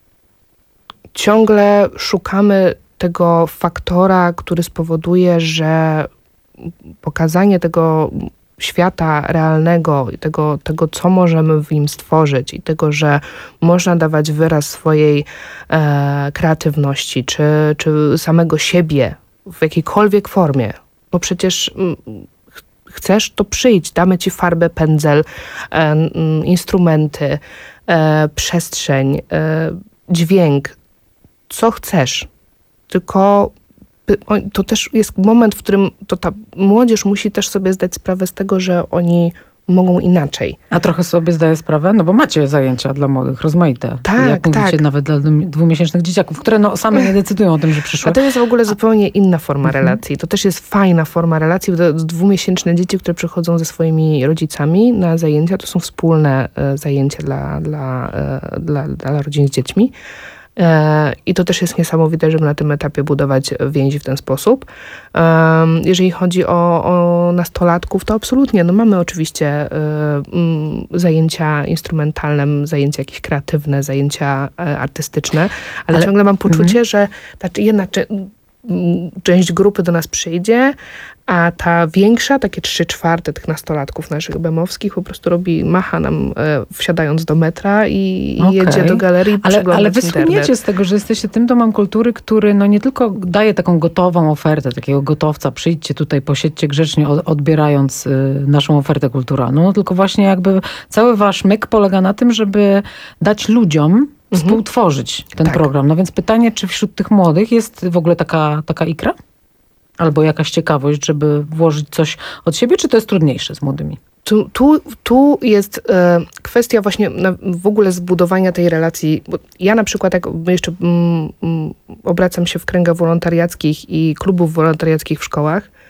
ciągle szukamy tego faktora, który spowoduje, że pokazanie tego świata realnego i tego, tego, co możemy w nim stworzyć i tego, że można dawać wyraz swojej e, kreatywności czy, czy samego siebie w jakiejkolwiek formie, bo przecież m, chcesz, to przyjdź, damy ci farbę, pędzel, e, m, instrumenty, e, przestrzeń, e, dźwięk, co chcesz, tylko to też jest moment, w którym to ta młodzież musi też sobie zdać sprawę z tego, że oni mogą inaczej. A trochę sobie zdaję sprawę, no bo macie zajęcia dla młodych, rozmaite. Tak, jak mówicie, tak. nawet dla dwumiesięcznych dzieciaków, które no same nie decydują o tym, że przyszły. A to jest w ogóle zupełnie inna forma mhm. relacji. To też jest fajna forma relacji. To dwumiesięczne dzieci, które przychodzą ze swoimi rodzicami na zajęcia, to są wspólne e, zajęcia dla, dla, e, dla, dla rodzin z dziećmi. I to też jest niesamowite, żeby na tym etapie budować więzi w ten sposób. Jeżeli chodzi o, o nastolatków, to absolutnie. No mamy oczywiście zajęcia instrumentalne, zajęcia jakieś kreatywne, zajęcia artystyczne, ale, ale ciągle mam poczucie, mm-hmm. że ta jedna część grupy do nas przyjdzie, a ta większa, takie trzy czwarte tych nastolatków naszych bemowskich po prostu robi, macha nam e, wsiadając do metra i, okay. i jedzie do galerii ale, ale wy internet. słyniecie z tego, że jesteście tym domem kultury, który no nie tylko daje taką gotową ofertę, takiego gotowca, przyjdźcie tutaj, posiedźcie grzecznie, odbierając y, naszą ofertę kulturalną, no tylko właśnie jakby cały wasz myk polega na tym, żeby dać ludziom współtworzyć ten tak. program. No więc pytanie, czy wśród tych młodych jest w ogóle taka, taka ikra? Albo jakaś ciekawość, żeby włożyć coś od siebie, czy to jest trudniejsze z młodymi? Tu, tu, tu jest e, kwestia właśnie na, w ogóle zbudowania tej relacji. Bo ja na przykład, jak jeszcze mm, mm, obracam się w kręgach wolontariackich i klubów wolontariackich w szkołach,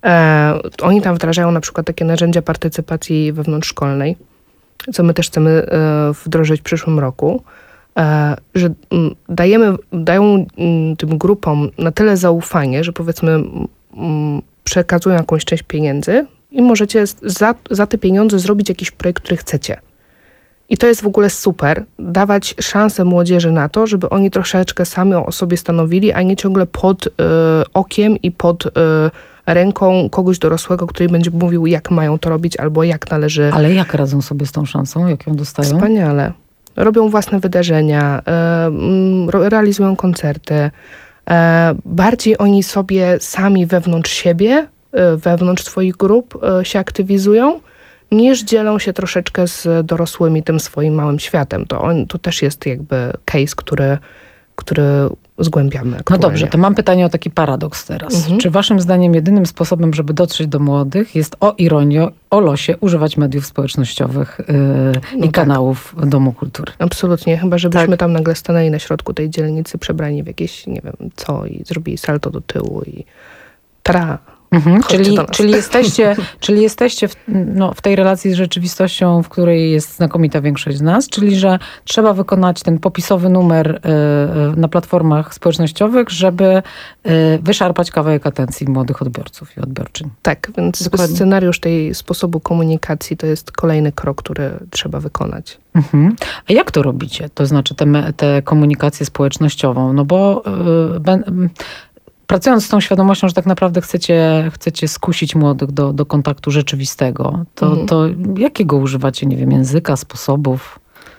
E, oni tam wdrażają na przykład takie narzędzia partycypacji wewnątrzszkolnej, co my też chcemy e, wdrożyć w przyszłym roku, e, że m, dajemy, dają m, tym grupom na tyle zaufanie, że powiedzmy m, przekazują jakąś część pieniędzy i możecie za, za te pieniądze zrobić jakiś projekt, który chcecie. I to jest w ogóle super, dawać szansę młodzieży na to, żeby oni troszeczkę sami o sobie stanowili, a nie ciągle pod y, okiem i pod y, ręką kogoś dorosłego, który będzie mówił, jak mają to robić, albo jak należy. Ale jak radzą sobie z tą szansą? Jak ją dostają? Wspaniale. Robią własne wydarzenia, y, realizują koncerty. Y, bardziej oni sobie sami wewnątrz siebie, y, wewnątrz swoich grup y, się aktywizują, niż dzielą się troszeczkę z dorosłymi tym swoim małym światem. To, on, to też jest jakby case, który, który zgłębiamy aktualnie. No dobrze, to mam pytanie o taki paradoks teraz. Mhm. Czy waszym zdaniem jedynym sposobem, żeby dotrzeć do młodych jest, o ironio, o losie, używać mediów społecznościowych yy, No i tak. kanałów Domu Kultury? Absolutnie, chyba żebyśmy Tak. tam nagle stanęli na środku tej dzielnicy, przebrani w jakieś, nie wiem co, i zrobili salto do tyłu i tra. Mhm, Chodźcie czyli, do nas. czyli jesteście, czyli jesteście w, no, w tej relacji z rzeczywistością, w której jest znakomita większość z nas, czyli że trzeba wykonać ten popisowy numer y, y, na platformach społecznościowych, żeby y, wyszarpać kawałek atencji młodych odbiorców i odbiorczyń. Tak, więc Dokładnie. scenariusz tej sposobu komunikacji to jest kolejny krok, który trzeba wykonać. Mhm. A jak to robicie? To znaczy tę te, te komunikację społecznościową, no bo y, ben, pracując z tą świadomością, że tak naprawdę chcecie, chcecie skusić młodych do, do kontaktu rzeczywistego, to, Mhm. to jakiego używacie, nie wiem, języka, sposobów?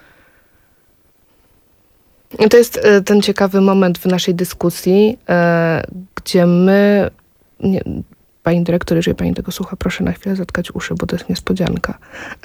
I to jest e, ten ciekawy moment w naszej dyskusji, e, gdzie my, nie, pani dyrektor, jeżeli pani tego słucha, proszę na chwilę zatkać uszy, bo to jest niespodzianka.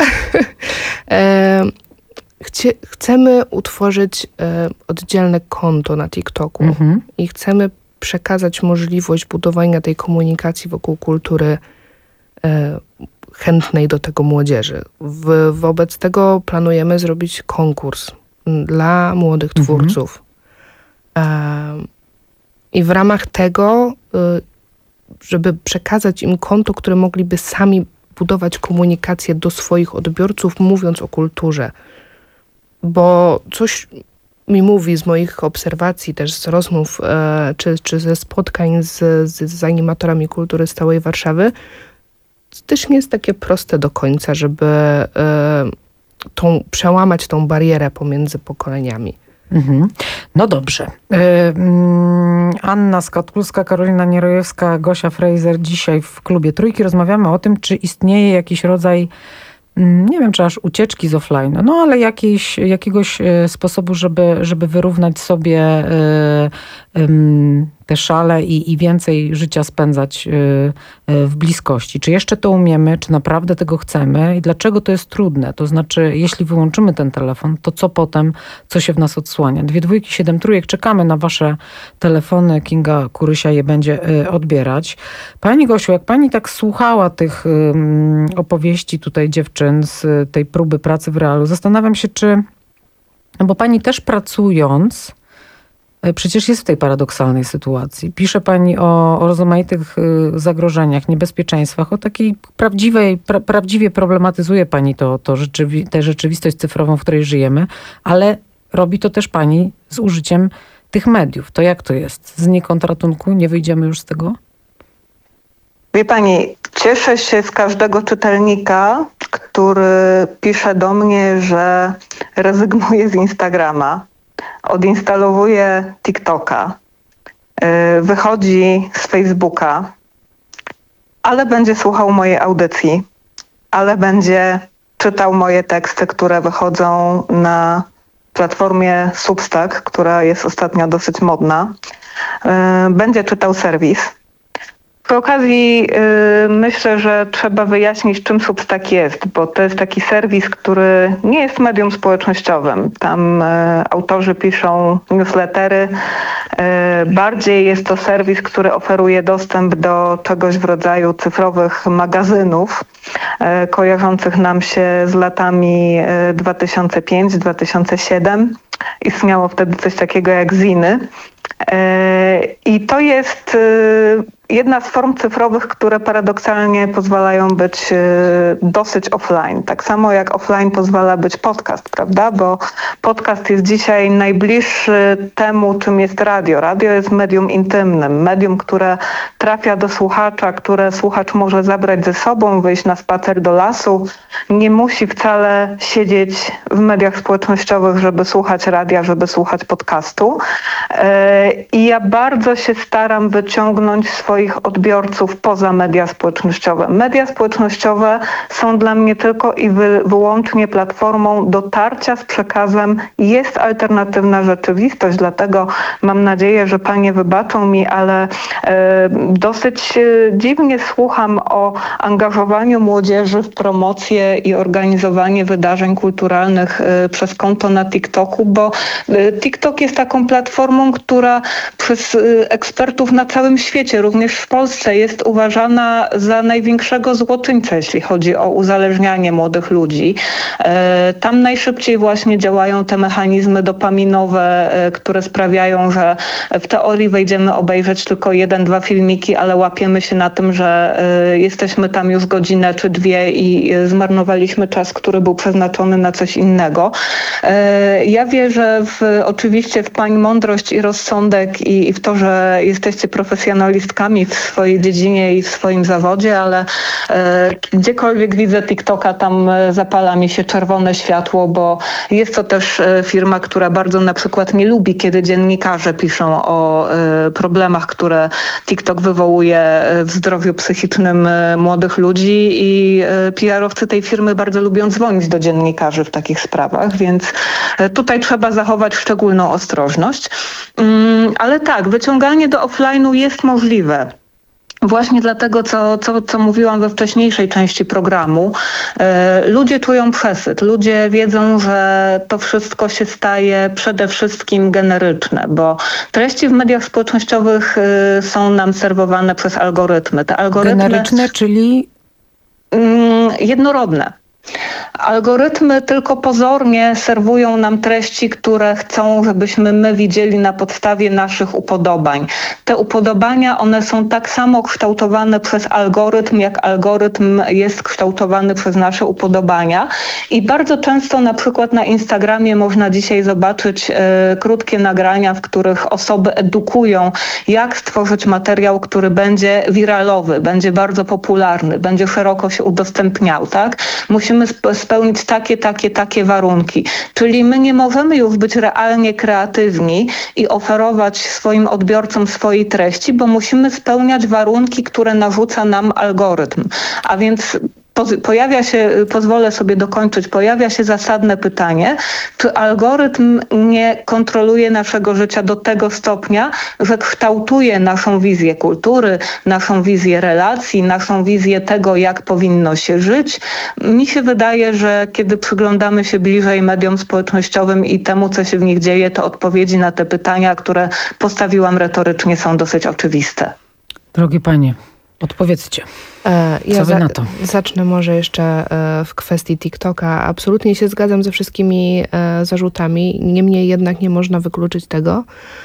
e, chcie, chcemy utworzyć e, oddzielne konto na TikToku Mhm. i chcemy przekazać możliwość budowania tej komunikacji wokół kultury e, chętnej do tego młodzieży. W, wobec tego planujemy zrobić konkurs m, dla młodych Mhm. twórców. E, I w ramach tego, y, żeby przekazać im konto, które mogliby sami budować komunikację do swoich odbiorców, mówiąc o kulturze. Bo coś mi mówi z moich obserwacji, też z rozmów, e, czy, czy ze spotkań z, z, z animatorami kultury z całej Warszawy, to też nie jest takie proste do końca, żeby e, tą, przełamać tą barierę pomiędzy pokoleniami. Mhm. No dobrze. Y, mm, Anna Skatkulska, Karolina Nierojewska, Gosia Fraser. Dzisiaj w klubie Trójki rozmawiamy o tym, czy istnieje jakiś rodzaj, nie wiem, czy aż ucieczki z offline, no ale jakiejś, jakiegoś e, sposobu, żeby, żeby wyrównać sobie e, em, te szale i, i więcej życia spędzać e, e, w bliskości. Czy jeszcze to umiemy? Czy naprawdę tego chcemy? I dlaczego to jest trudne? To znaczy, jeśli wyłączymy ten telefon, to co potem, co się w nas odsłania? Dwie dwójki, siedem trójek. Czekamy na wasze telefony. Kinga Kurysia je będzie e, odbierać. Pani Gosiu, jak pani tak słuchała tych um, opowieści tutaj dziewczyn z e, tej próby pracy w realu, zastanawiam się, czy, no bo pani też pracując, przecież jest w tej paradoksalnej sytuacji. Pisze pani o, o rozmaitych zagrożeniach, niebezpieczeństwach, o takiej prawdziwej, pra, prawdziwie problematyzuje pani to, to rzeczywi, tę rzeczywistość cyfrową, w której żyjemy, ale robi to też pani z użyciem tych mediów. To jak to jest? Znikąd ratunku? Nie wyjdziemy już z tego? Wie pani, cieszę się z każdego czytelnika, który pisze do mnie, że rezygnuje z Instagrama, odinstalowuje TikToka, wychodzi z Facebooka, ale będzie słuchał mojej audycji, ale będzie czytał moje teksty, które wychodzą na platformie Substack, która jest ostatnio dosyć modna. Będzie czytał serwis. Przy okazji yy, myślę, że trzeba wyjaśnić, czym Substack jest, bo to jest taki serwis, który nie jest medium społecznościowym. Tam yy, autorzy piszą newslettery. Yy, bardziej jest to serwis, który oferuje dostęp do czegoś w rodzaju cyfrowych magazynów, yy, kojarzących nam się z latami yy, dwa tysiące piąty do dwa tysiące siódmego. Istniało wtedy coś takiego jak ziny. I to jest jedna z form cyfrowych, które paradoksalnie pozwalają być dosyć offline. Tak samo jak offline pozwala być podcast, prawda? Bo podcast jest dzisiaj najbliższy temu, czym jest radio. Radio jest medium intymnym, medium, które trafia do słuchacza, które słuchacz może zabrać ze sobą, wyjść na spacer do lasu. Nie musi wcale siedzieć w mediach społecznościowych, żeby słuchać radia, żeby słuchać podcastu. I ja bardzo się staram wyciągnąć swoich odbiorców poza media społecznościowe. Media społecznościowe są dla mnie tylko i wy, wyłącznie platformą dotarcia z przekazem. Jest alternatywna rzeczywistość, dlatego mam nadzieję, że panie wybaczą mi, ale e, dosyć e, dziwnie słucham o angażowaniu młodzieży w promocję i organizowanie wydarzeń kulturalnych e, przez konto na TikToku, bo e, TikTok jest taką platformą, która przez e, ekspertów na całym świecie, również w Polsce, jest uważana za największego złoczyńcę, jeśli chodzi o uzależnianie młodych ludzi. E, tam najszybciej właśnie działają te mechanizmy dopaminowe, e, które sprawiają, że w teorii wejdziemy obejrzeć tylko jeden, dwa filmiki, ale łapiemy się na tym, że y, jesteśmy tam już godzinę czy dwie i y, zmarnowaliśmy czas, który był przeznaczony na coś innego. Y, ja wierzę w, oczywiście w pani mądrość i rozsądek i, i w to, że jesteście profesjonalistkami w swojej dziedzinie i w swoim zawodzie, ale y, gdziekolwiek widzę TikToka, tam y, zapala mi się czerwone światło, bo jest to też y, firma, która bardzo na przykład nie lubi, kiedy dziennikarze piszą o y, problemach, które TikTok wywołuje w zdrowiu psychicznym y, młodych ludzi i y, P R-owcy tej firmy bardzo lubią dzwonić do dziennikarzy w takich sprawach, więc y, tutaj trzeba zachować szczególną ostrożność. Ym, ale tak, wyciąganie do offline'u jest możliwe. Właśnie dlatego, co, co, co mówiłam we wcześniejszej części programu, yy, ludzie czują przesyt, ludzie wiedzą, że to wszystko się staje przede wszystkim generyczne, bo treści w mediach społecznościowych yy, są nam serwowane przez algorytmy. Te algorytmy generyczne, czyli? Yy, jednorodne. Algorytmy tylko pozornie serwują nam treści, które chcą, żebyśmy my widzieli na podstawie naszych upodobań. Te upodobania, one są tak samo kształtowane przez algorytm, jak algorytm jest kształtowany przez nasze upodobania. I bardzo często na przykład na Instagramie można dzisiaj zobaczyć e, krótkie nagrania, w których osoby edukują, jak stworzyć materiał, który będzie wiralowy, będzie bardzo popularny, będzie szeroko się udostępniał, tak? Musimy spełnić takie, takie, takie warunki. Czyli my nie możemy już być realnie kreatywni i oferować swoim odbiorcom swojej treści, bo musimy spełniać warunki, które narzuca nam algorytm. A więc pojawia się, pozwolę sobie dokończyć, pojawia się zasadne pytanie, czy algorytm nie kontroluje naszego życia do tego stopnia, że kształtuje naszą wizję kultury, naszą wizję relacji, naszą wizję tego, jak powinno się żyć. Mi się wydaje, że kiedy przyglądamy się bliżej mediom społecznościowym i temu, co się w nich dzieje, to odpowiedzi na te pytania, które postawiłam retorycznie, są dosyć oczywiste. Drogie panie, odpowiedzcie. Ja Co wy na to? Zacznę może jeszcze w kwestii TikToka. Absolutnie się zgadzam ze wszystkimi zarzutami. Niemniej jednak nie można wykluczyć tego,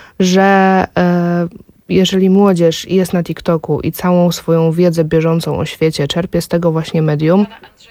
że jeżeli młodzież jest na TikToku i całą swoją wiedzę bieżącą o świecie czerpie z tego właśnie medium.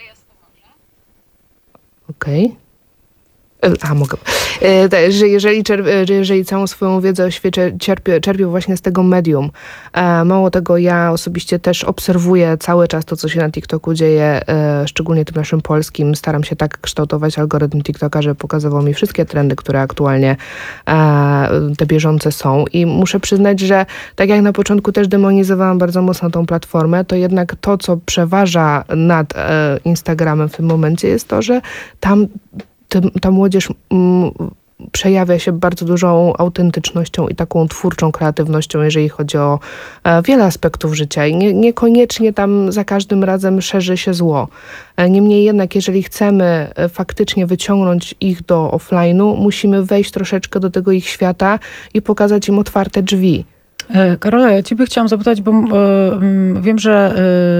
Okej. Okay. A, mogę. Że jeżeli, czerpie, jeżeli całą swoją wiedzę o świecie czerpię, czerpię właśnie z tego medium. Mało tego, ja osobiście też obserwuję cały czas to, co się na TikToku dzieje, szczególnie tym naszym polskim. Staram się tak kształtować algorytm TikToka, że pokazywał mi wszystkie trendy, które aktualnie te bieżące są. I muszę przyznać, że tak jak na początku też demonizowałam bardzo mocno tą platformę, to jednak to, co przeważa nad Instagramem w tym momencie, jest to, że tam ta młodzież m, przejawia się bardzo dużą autentycznością i taką twórczą kreatywnością, jeżeli chodzi o e, wiele aspektów życia. I nie, niekoniecznie tam za każdym razem szerzy się zło. E, niemniej jednak, jeżeli chcemy e, faktycznie wyciągnąć ich do offline'u, musimy wejść troszeczkę do tego ich świata i pokazać im otwarte drzwi. Karola, ja ciebie chciałam zapytać, bo y, wiem, że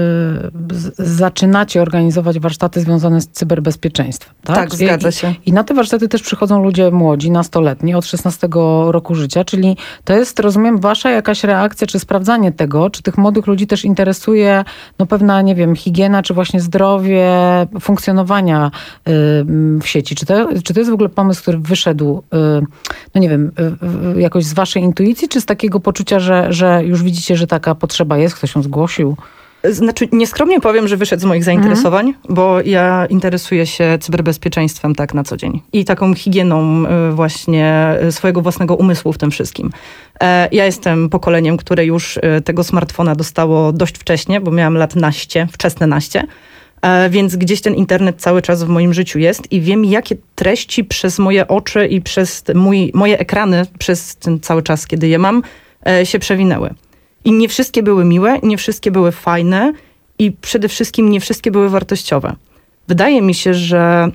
y, z, zaczynacie organizować warsztaty związane z cyberbezpieczeństwem. Tak, tak zgadza się. I, I na te warsztaty też przychodzą ludzie młodzi, nastoletni, od szesnastego roku życia, czyli to jest, rozumiem, wasza jakaś reakcja, czy sprawdzanie tego, czy tych młodych ludzi też interesuje no pewna, nie wiem, higiena, czy właśnie zdrowie funkcjonowania y, w sieci. Czy to, czy to jest w ogóle pomysł, który wyszedł, y, no nie wiem, y, y, jakoś z waszej intuicji, czy z takiego poczucia, że, że już widzicie, że taka potrzeba jest, ktoś ją zgłosił? Znaczy, nieskromnie powiem, że wyszedł z moich zainteresowań, mhm. bo ja interesuję się cyberbezpieczeństwem tak na co dzień. I taką higieną właśnie swojego własnego umysłu w tym wszystkim. Ja jestem pokoleniem, które już tego smartfona dostało dość wcześnie, bo miałam lat naście, wczesne naście. Więc gdzieś ten internet cały czas w moim życiu jest i wiem, jakie treści przez moje oczy i przez mój, moje ekrany przez ten cały czas, kiedy je mam, się przewinęły. I nie wszystkie były miłe, nie wszystkie były fajne i przede wszystkim nie wszystkie były wartościowe. Wydaje mi się, że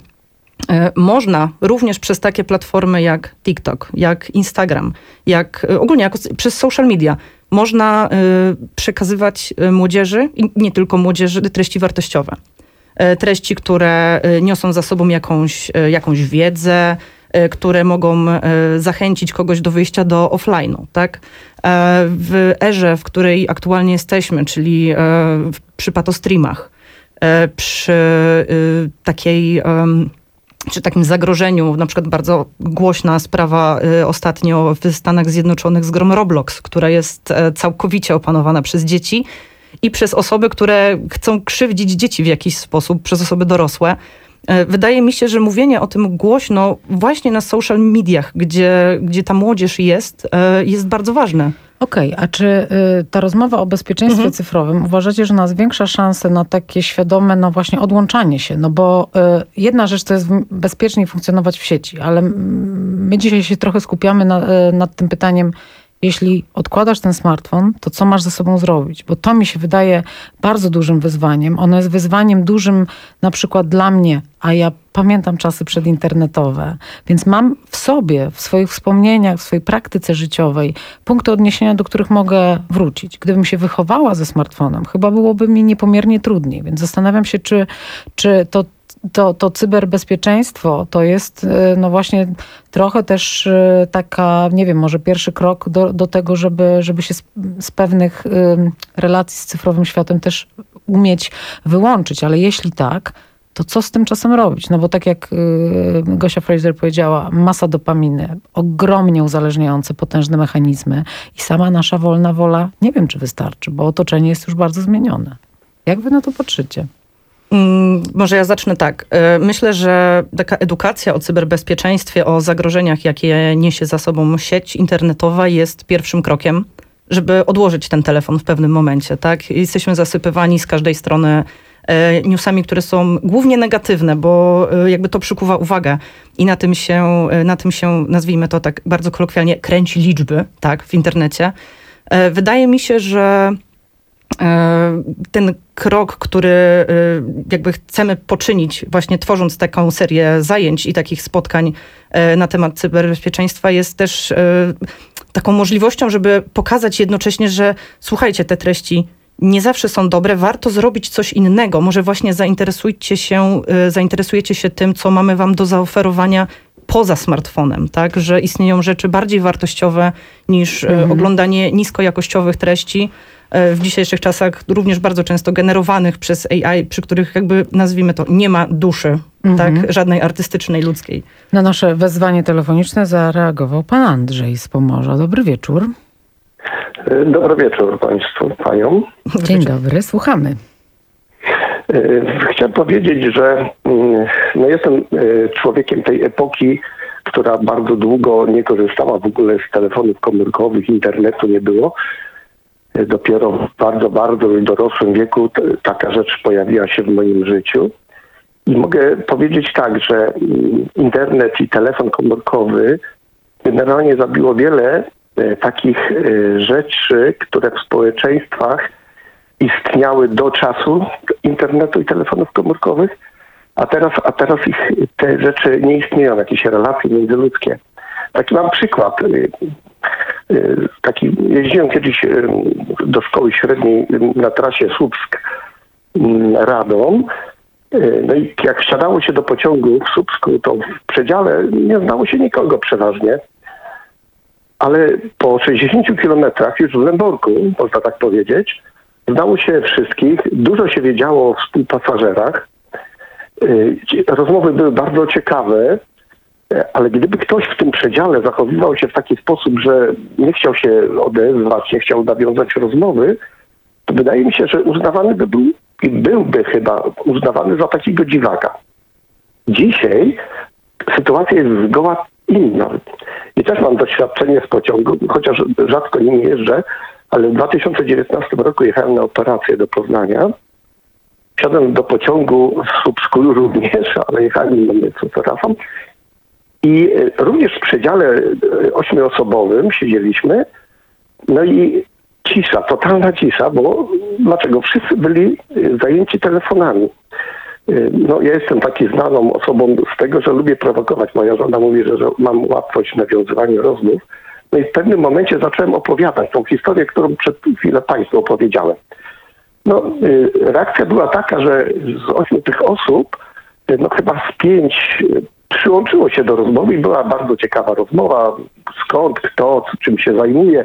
można również przez takie platformy jak TikTok, jak Instagram, jak ogólnie jak przez social media, można przekazywać młodzieży i nie tylko młodzieży treści wartościowe. Treści, które niosą za sobą jakąś, jakąś wiedzę, które mogą zachęcić kogoś do wyjścia do offline'u, tak? W erze, w której aktualnie jesteśmy, czyli przy patostreamach, przy takiej, przy takim zagrożeniu, na przykład bardzo głośna sprawa ostatnio w Stanach Zjednoczonych z grą Roblox, która jest całkowicie opanowana przez dzieci i przez osoby, które chcą krzywdzić dzieci w jakiś sposób, przez osoby dorosłe. Wydaje mi się, że mówienie o tym głośno właśnie na social mediach, gdzie, gdzie ta młodzież jest, jest bardzo ważne. Okej, okay, a czy y, ta rozmowa o bezpieczeństwie mhm. cyfrowym uważacie, że nas zwiększa szanse na takie świadome, no właśnie odłączanie się? No bo y, jedna rzecz to jest bezpiecznie funkcjonować w sieci, ale my dzisiaj się trochę skupiamy na, y, nad tym pytaniem, jeśli odkładasz ten smartfon, to co masz ze sobą zrobić? Bo to mi się wydaje bardzo dużym wyzwaniem. Ono jest wyzwaniem dużym na przykład dla mnie, a ja pamiętam czasy przedinternetowe, więc mam w sobie, w swoich wspomnieniach, w swojej praktyce życiowej punkty odniesienia, do których mogę wrócić. Gdybym się wychowała ze smartfonem, chyba byłoby mi niepomiernie trudniej, więc zastanawiam się, czy, czy to To, to cyberbezpieczeństwo to jest no właśnie trochę też taka, nie wiem, może pierwszy krok do, do tego, żeby, żeby się z, z pewnych relacji z cyfrowym światem też umieć wyłączyć. Ale jeśli tak, to co z tym czasem robić? No bo tak jak Gosia Fraser powiedziała, masa dopaminy, ogromnie uzależniające potężne mechanizmy i sama nasza wolna wola, nie wiem, czy wystarczy, bo otoczenie jest już bardzo zmienione. Jak wy na to patrzycie? Może ja zacznę tak. Myślę, że taka edukacja o cyberbezpieczeństwie, o zagrożeniach, jakie niesie za sobą sieć internetowa, jest pierwszym krokiem, żeby odłożyć ten telefon w pewnym momencie. Tak? Jesteśmy zasypywani z każdej strony newsami, które są głównie negatywne, bo jakby to przykuwa uwagę i na tym się, na tym się, nazwijmy to tak bardzo kolokwialnie, kręci liczby, tak, w internecie. Wydaje mi się, że ten krok, który jakby chcemy poczynić, właśnie tworząc taką serię zajęć i takich spotkań na temat cyberbezpieczeństwa, jest też taką możliwością, żeby pokazać jednocześnie, że słuchajcie, te treści nie zawsze są dobre, warto zrobić coś innego. Może właśnie zainteresujcie się, zainteresujecie się tym, co mamy wam do zaoferowania poza smartfonem, tak? Że istnieją rzeczy bardziej wartościowe niż mhm. oglądanie niskojakościowych treści, w dzisiejszych czasach również bardzo często generowanych przez A I, przy których jakby, nazwijmy to, nie ma duszy, mhm. tak, żadnej artystycznej, ludzkiej. Na nasze wezwanie telefoniczne zareagował pan Andrzej z Pomorza. Dobry wieczór. Dobry wieczór państwu, paniom. Dzień dobry, słuchamy. Chciałem powiedzieć, że no, jestem człowiekiem tej epoki, która bardzo długo nie korzystała w ogóle z telefonów komórkowych, internetu nie było. Dopiero w bardzo, bardzo dorosłym wieku t- taka rzecz pojawiła się w moim życiu. I mogę powiedzieć tak, że internet i telefon komórkowy generalnie zabiło wiele e, takich e, rzeczy, które w społeczeństwach istniały do czasu internetu i telefonów komórkowych, a teraz, a teraz ich, te rzeczy nie istnieją, jakieś relacje międzyludzkie. Taki mam przykład. taki, jeździłem kiedyś do szkoły średniej na trasie Słupsk-Radom. No i jak wsiadało się do pociągu w Słupsku, to w przedziale nie znało się nikogo przeważnie. Ale po sześćdziesięciu kilometrach już w Lęborku, można tak powiedzieć, znało się wszystkich, dużo się wiedziało o współpasażerach. Rozmowy były bardzo ciekawe, ale gdyby ktoś w tym przedziale zachowywał się w taki sposób, że nie chciał się odezwać, nie chciał nawiązać rozmowy, to wydaje mi się, że uznawany by był i byłby chyba uznawany za takiego dziwaka. Dzisiaj sytuacja jest zgoła inna. I też mam doświadczenie z pociągu, chociaż rzadko nim jeżdżę, ale w dwa tysiące dziewiętnastym roku jechałem na operację do Poznania. Wsiadłem do pociągu w Słupsku również, ale jechałem innym, co przepraszam. I również w przedziale ośmioosobowym siedzieliśmy. No i cisza, totalna cisza, bo dlaczego? Wszyscy byli zajęci telefonami. No, ja jestem taki znaną osobą z tego, że lubię prowokować. Moja żona mówi, że, że mam łatwość w nawiązywaniu rozmów. No i w pewnym momencie zacząłem opowiadać tą historię, którą przed chwilą Państwu opowiedziałem. No, reakcja była taka, że z ośmiu tych osób, no chyba z pięć przyłączyło się do rozmowy i była bardzo ciekawa rozmowa. Skąd, kto, czym się zajmuje,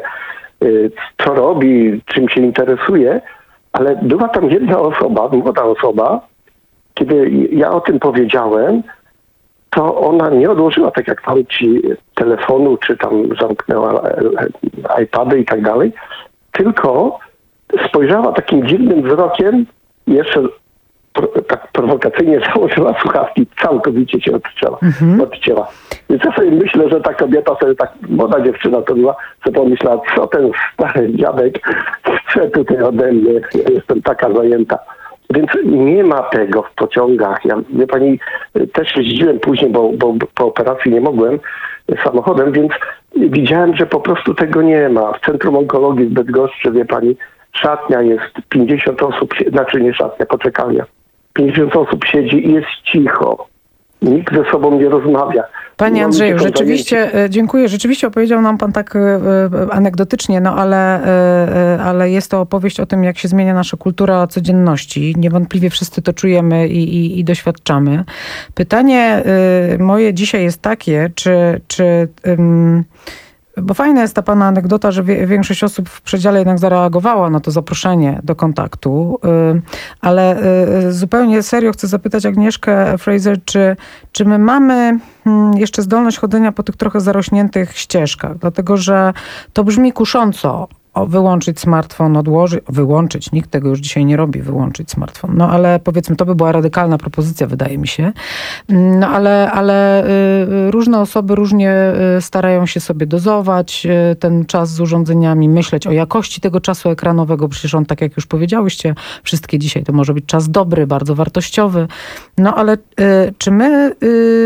co robi, czym się interesuje. Ale była tam jedna osoba, młoda osoba. Kiedy ja o tym powiedziałem, to ona nie odłożyła tak jak tam ci telefonu, czy tam zamknęła iPady i tak dalej, tylko spojrzała takim dziwnym wzrokiem i jeszcze pro, tak prowokacyjnie założyła słuchawki, całkowicie się odcięła. Mhm. odcięła. Więc ja sobie myślę, że ta kobieta sobie tak, młoda dziewczyna to była, sobie pomyślała, co ten stary dziadek chce tutaj ode mnie, ja jestem taka zajęta. Więc nie ma tego w pociągach. Ja, wie pani, też jeździłem później, bo, bo po operacji nie mogłem samochodem, więc widziałem, że po prostu tego nie ma. W Centrum Onkologii w Bydgoszczy, wie pani, szatnia jest, pięćdziesiąt osób, znaczy nie szatnia, poczekalnia. pięćdziesiąt osób siedzi i jest cicho. Nikt ze sobą nie rozmawia. Panie Andrzeju, rzeczywiście, dziękuję. Rzeczywiście opowiedział nam pan tak anegdotycznie, no ale, ale jest to opowieść o tym, jak się zmienia nasza kultura codzienności. Niewątpliwie wszyscy to czujemy i, i, i doświadczamy. Pytanie moje dzisiaj jest takie, czy... czy um, bo fajna jest ta pana anegdota, że wie, większość osób w przedziale jednak zareagowała na to zaproszenie do kontaktu, yy, ale yy, zupełnie serio chcę zapytać Agnieszkę Fraser, czy, czy my mamy yy, jeszcze zdolność chodzenia po tych trochę zarośniętych ścieżkach, dlatego że to brzmi kusząco. O, wyłączyć smartfon, odłożyć, wyłączyć, nikt tego już dzisiaj nie robi, wyłączyć smartfon. No ale powiedzmy, to by była radykalna propozycja, wydaje mi się. No ale, ale y, różne osoby różnie y, starają się sobie dozować y, ten czas z urządzeniami, myśleć o jakości tego czasu ekranowego. Przecież on, tak jak już powiedziałyście, wszystkie dzisiaj to może być czas dobry, bardzo wartościowy. No ale y, czy my... Y,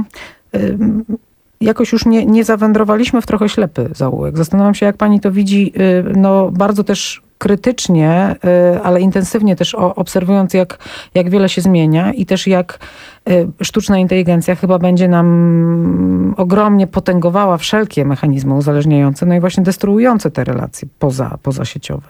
y, jakoś już nie, nie zawędrowaliśmy w trochę ślepy zaułek. Zastanawiam się, jak pani to widzi, no bardzo też krytycznie, ale intensywnie też obserwując, jak, jak wiele się zmienia i też jak sztuczna inteligencja chyba będzie nam ogromnie potęgowała wszelkie mechanizmy uzależniające, no i właśnie destruujące te relacje poza, pozasieciowe.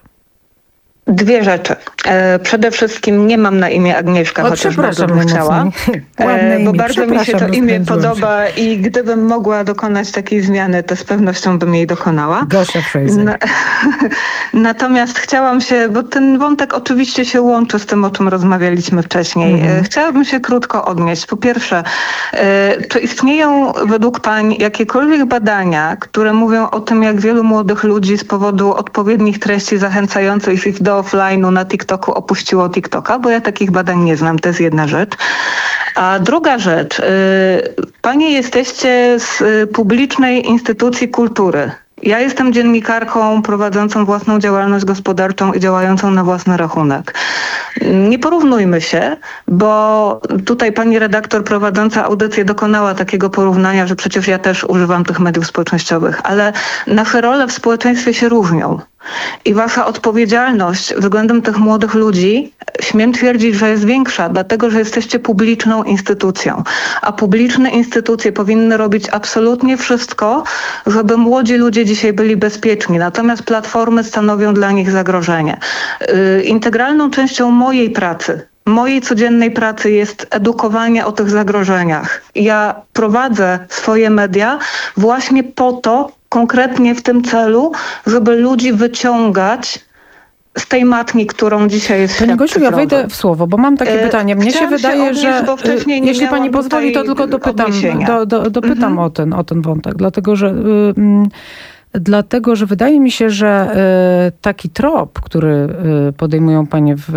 Dwie rzeczy. E, przede wszystkim nie mam na imię Agnieszka, o, chociaż bardzo bym chciała, e, bo bardzo mi się to imię podoba się. I gdybym mogła dokonać takiej zmiany, to z pewnością bym jej dokonała. Gosia Fraser. Na, natomiast chciałam się, bo ten wątek oczywiście się łączy z tym, o czym rozmawialiśmy wcześniej. Mhm. E, chciałabym się krótko odnieść. Po pierwsze, e, czy istnieją według pań jakiekolwiek badania, które mówią o tym, jak wielu młodych ludzi z powodu odpowiednich treści zachęcających ich do offline'u na TikToku opuściło TikToka, bo ja takich badań nie znam, to jest jedna rzecz. A druga rzecz, y, panie jesteście z y, publicznej instytucji kultury. Ja jestem dziennikarką prowadzącą własną działalność gospodarczą i działającą na własny rachunek. Nie porównujmy się, bo tutaj pani redaktor prowadząca audycję dokonała takiego porównania, że przecież ja też używam tych mediów społecznościowych, ale nasze role w społeczeństwie się różnią. I wasza odpowiedzialność względem tych młodych ludzi, śmiem twierdzić, że jest większa, dlatego że jesteście publiczną instytucją. A publiczne instytucje powinny robić absolutnie wszystko, żeby młodzi ludzie dzisiaj byli bezpieczni. Natomiast platformy stanowią dla nich zagrożenie. Yy, integralną częścią mojej pracy, mojej codziennej pracy jest edukowanie o tych zagrożeniach. Ja prowadzę swoje media właśnie po to, konkretnie w tym celu, żeby ludzi wyciągać z tej matni, którą dzisiaj jest Pani Gosiu, ja wejdę w słowo, bo mam takie e, pytanie. Mnie się wydaje, odnieść, że jeśli pani pozwoli, to tylko dopytam, do, do, dopytam mhm. o, ten, o ten wątek, dlatego że... Yy, Dlatego, że wydaje mi się, że y, taki trop, który y, podejmują panie w y,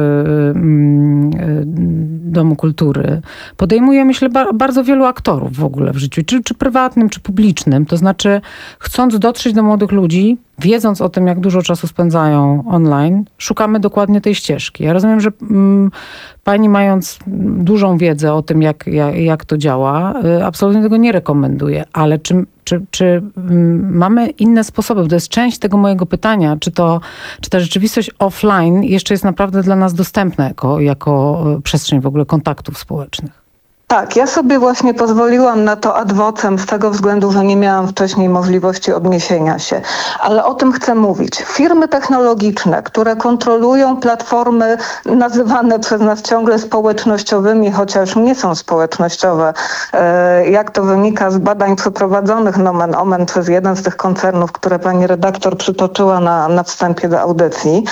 y, Domu Kultury, podejmuje, myślę, ba- bardzo wielu aktorów w ogóle w życiu, czy, czy prywatnym, czy publicznym. To znaczy, chcąc dotrzeć do młodych ludzi, wiedząc o tym, jak dużo czasu spędzają online, szukamy dokładnie tej ścieżki. Ja rozumiem, że mm, pani, mając dużą wiedzę o tym, jak, jak, jak to działa, y, absolutnie tego nie rekomenduje. Ale czy, czy, czy y, mamy inne sposoby? To jest część tego mojego pytania. Czy, to, czy ta rzeczywistość offline jeszcze jest naprawdę dla nas dostępna jako, jako przestrzeń w ogóle kontaktów społecznych? Tak, ja sobie właśnie pozwoliłam na to ad vocem z tego względu, że nie miałam wcześniej możliwości odniesienia się. Ale o tym chcę mówić. Firmy technologiczne, które kontrolują platformy nazywane przez nas ciągle społecznościowymi, chociaż nie są społecznościowe, jak to wynika z badań przeprowadzonych nomen omen przez jeden z tych koncernów, które pani redaktor przytoczyła na, na wstępie do audycji,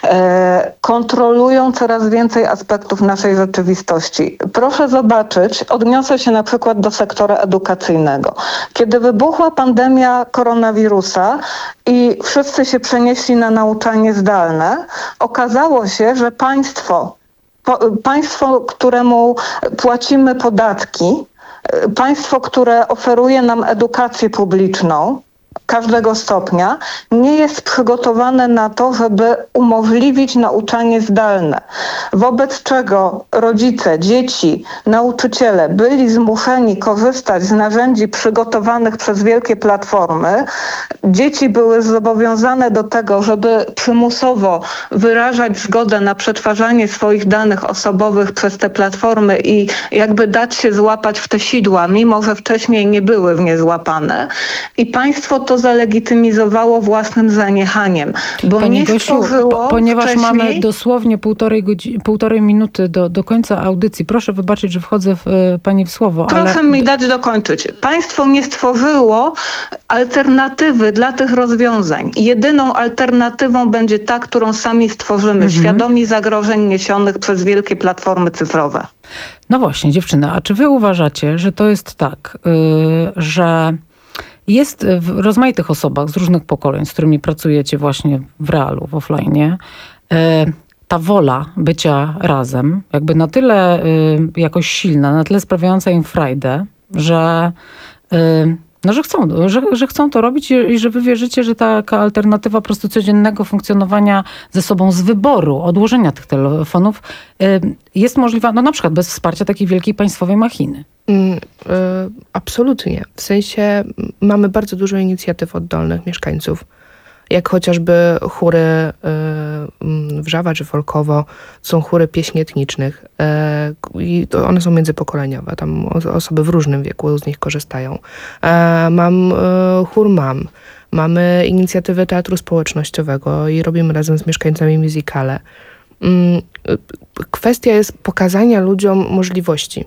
kontrolują coraz więcej aspektów naszej rzeczywistości. Proszę zobaczyć, odniosę się na przykład do sektora edukacyjnego. Kiedy wybuchła pandemia koronawirusa i wszyscy się przenieśli na nauczanie zdalne, okazało się, że państwo, po, państwo, któremu płacimy podatki, państwo, które oferuje nam edukację publiczną, każdego stopnia, nie jest przygotowane na to, żeby umożliwić nauczanie zdalne. Wobec czego rodzice, dzieci, nauczyciele byli zmuszeni korzystać z narzędzi przygotowanych przez wielkie platformy. Dzieci były zobowiązane do tego, żeby przymusowo wyrażać zgodę na przetwarzanie swoich danych osobowych przez te platformy i jakby dać się złapać w te sidła, mimo że wcześniej nie były w nie złapane. I państwo to zalegitymizowało własnym zaniechaniem. Bo Pani nie Gosiu, stworzyło ponieważ wcześniej... mamy dosłownie półtorej, godzi- półtorej minuty do, do końca audycji, proszę wybaczyć, że wchodzę w, e, pani w słowo. Proszę ale... mi dać dokończyć. Państwo nie stworzyło alternatywy dla tych rozwiązań. Jedyną alternatywą będzie ta, którą sami stworzymy, mhm. świadomi zagrożeń niesionych przez wielkie platformy cyfrowe. No właśnie, dziewczyny, a czy wy uważacie, że to jest tak, yy, że jest w rozmaitych osobach z różnych pokoleń, z którymi pracujecie właśnie w realu, w offline, ta wola bycia razem, jakby na tyle jakoś silna, na tyle sprawiająca im frajdę, że, no, że, chcą, że, że chcą to robić i że wy wierzycie, że taka alternatywa po prostu codziennego funkcjonowania ze sobą, z wyboru, odłożenia tych telefonów jest możliwa, no na przykład bez wsparcia takiej wielkiej państwowej machiny. Mm, y, absolutnie. W sensie mamy bardzo dużo inicjatyw oddolnych mieszkańców. Jak chociażby chóry y, Wrzawa czy Folkowo, są chóry pieśni etnicznych. Y, I to one są międzypokoleniowe. Tam osoby w różnym wieku z nich korzystają. Y, mam y, chór Mam. Mamy inicjatywę teatru społecznościowego i robimy razem z mieszkańcami musicale. Y, y, kwestia jest pokazania ludziom możliwości.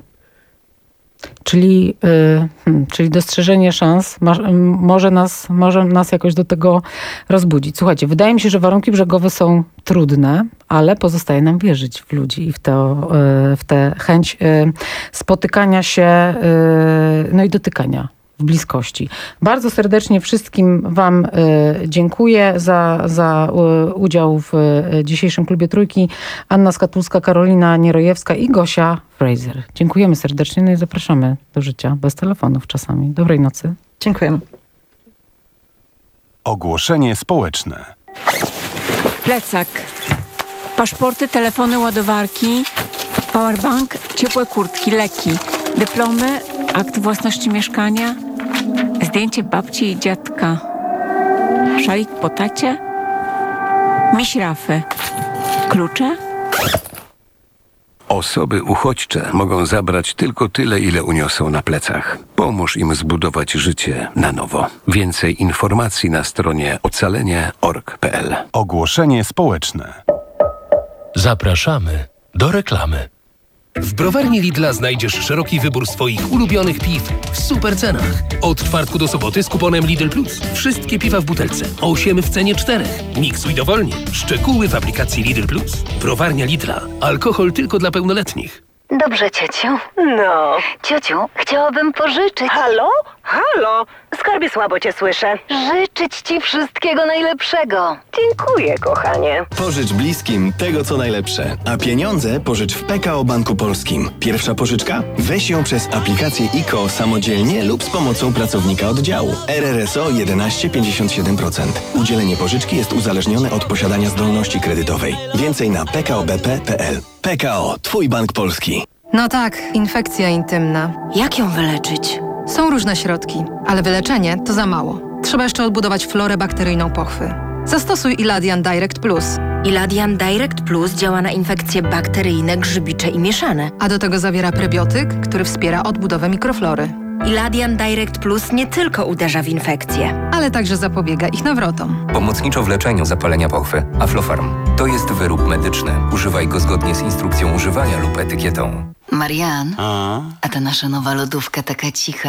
Czyli, yy, hmm, czyli dostrzeżenie szans ma, może, nas, może nas jakoś do tego rozbudzić. Słuchajcie, wydaje mi się, że warunki brzegowe są trudne, ale pozostaje nam wierzyć w ludzi i w, to, yy, w tę chęć yy, spotykania się yy, no i dotykania w bliskości. Bardzo serdecznie wszystkim wam y, dziękuję za, za y, udział w y, dzisiejszym Klubie Trójki. Anna Skatulska, Karolina Nierojewska i Gosia Fraser. Dziękujemy serdecznie, no i zapraszamy do życia bez telefonów czasami. Dobrej nocy. Dziękujemy. Ogłoszenie społeczne. Plecak. Paszporty, telefony, ładowarki, powerbank, ciepłe kurtki, leki, dyplomy, akt własności mieszkania, zdjęcie babci i dziadka, szalik po tacie, Miś Rafy. Klucze? Osoby uchodźcze mogą zabrać tylko tyle, ile uniosą na plecach. Pomóż im zbudować życie na nowo. Więcej informacji na stronie ocalenie kropka org kropka p l. Ogłoszenie społeczne. Zapraszamy do reklamy. W browarni Lidla znajdziesz szeroki wybór swoich ulubionych piw w super cenach. Od czwartku do soboty z kuponem Lidl Plus. Wszystkie piwa w butelce. osiem w cenie czterech. Miksuj dowolnie. Szczegóły w aplikacji Lidl Plus. Browarnia Lidla. Alkohol tylko dla pełnoletnich. Dobrze, ciociu. No. Ciociu, chciałabym pożyczyć. Halo? Halo? Skarbie, słabo cię słyszę. Życzyć ci wszystkiego najlepszego. Dziękuję, kochanie. Pożycz bliskim tego, co najlepsze. A pieniądze pożycz w P K O Banku Polskim. Pierwsza pożyczka? Weź ją przez aplikację I K O samodzielnie lub z pomocą pracownika oddziału. R R S O jedenaście pięćdziesiąt siedem procent. Udzielenie pożyczki jest uzależnione od posiadania zdolności kredytowej. Więcej na p k o b p kropka p l. P K O. Twój bank polski. No tak, infekcja intymna. Jak ją wyleczyć? Są różne środki, ale wyleczenie to za mało. Trzeba jeszcze odbudować florę bakteryjną pochwy. Zastosuj Iladian Direct Plus. Iladian Direct Plus działa na infekcje bakteryjne, grzybicze i mieszane. A do tego zawiera prebiotyk, który wspiera odbudowę mikroflory. Iladian Direct Plus nie tylko uderza w infekcje, ale także zapobiega ich nawrotom. Pomocniczo w leczeniu zapalenia pochwy. Aflofarm. To jest wyrób medyczny. Używaj go zgodnie z instrukcją używania lub etykietą. Marian, a, a ta nasza nowa lodówka taka cicha.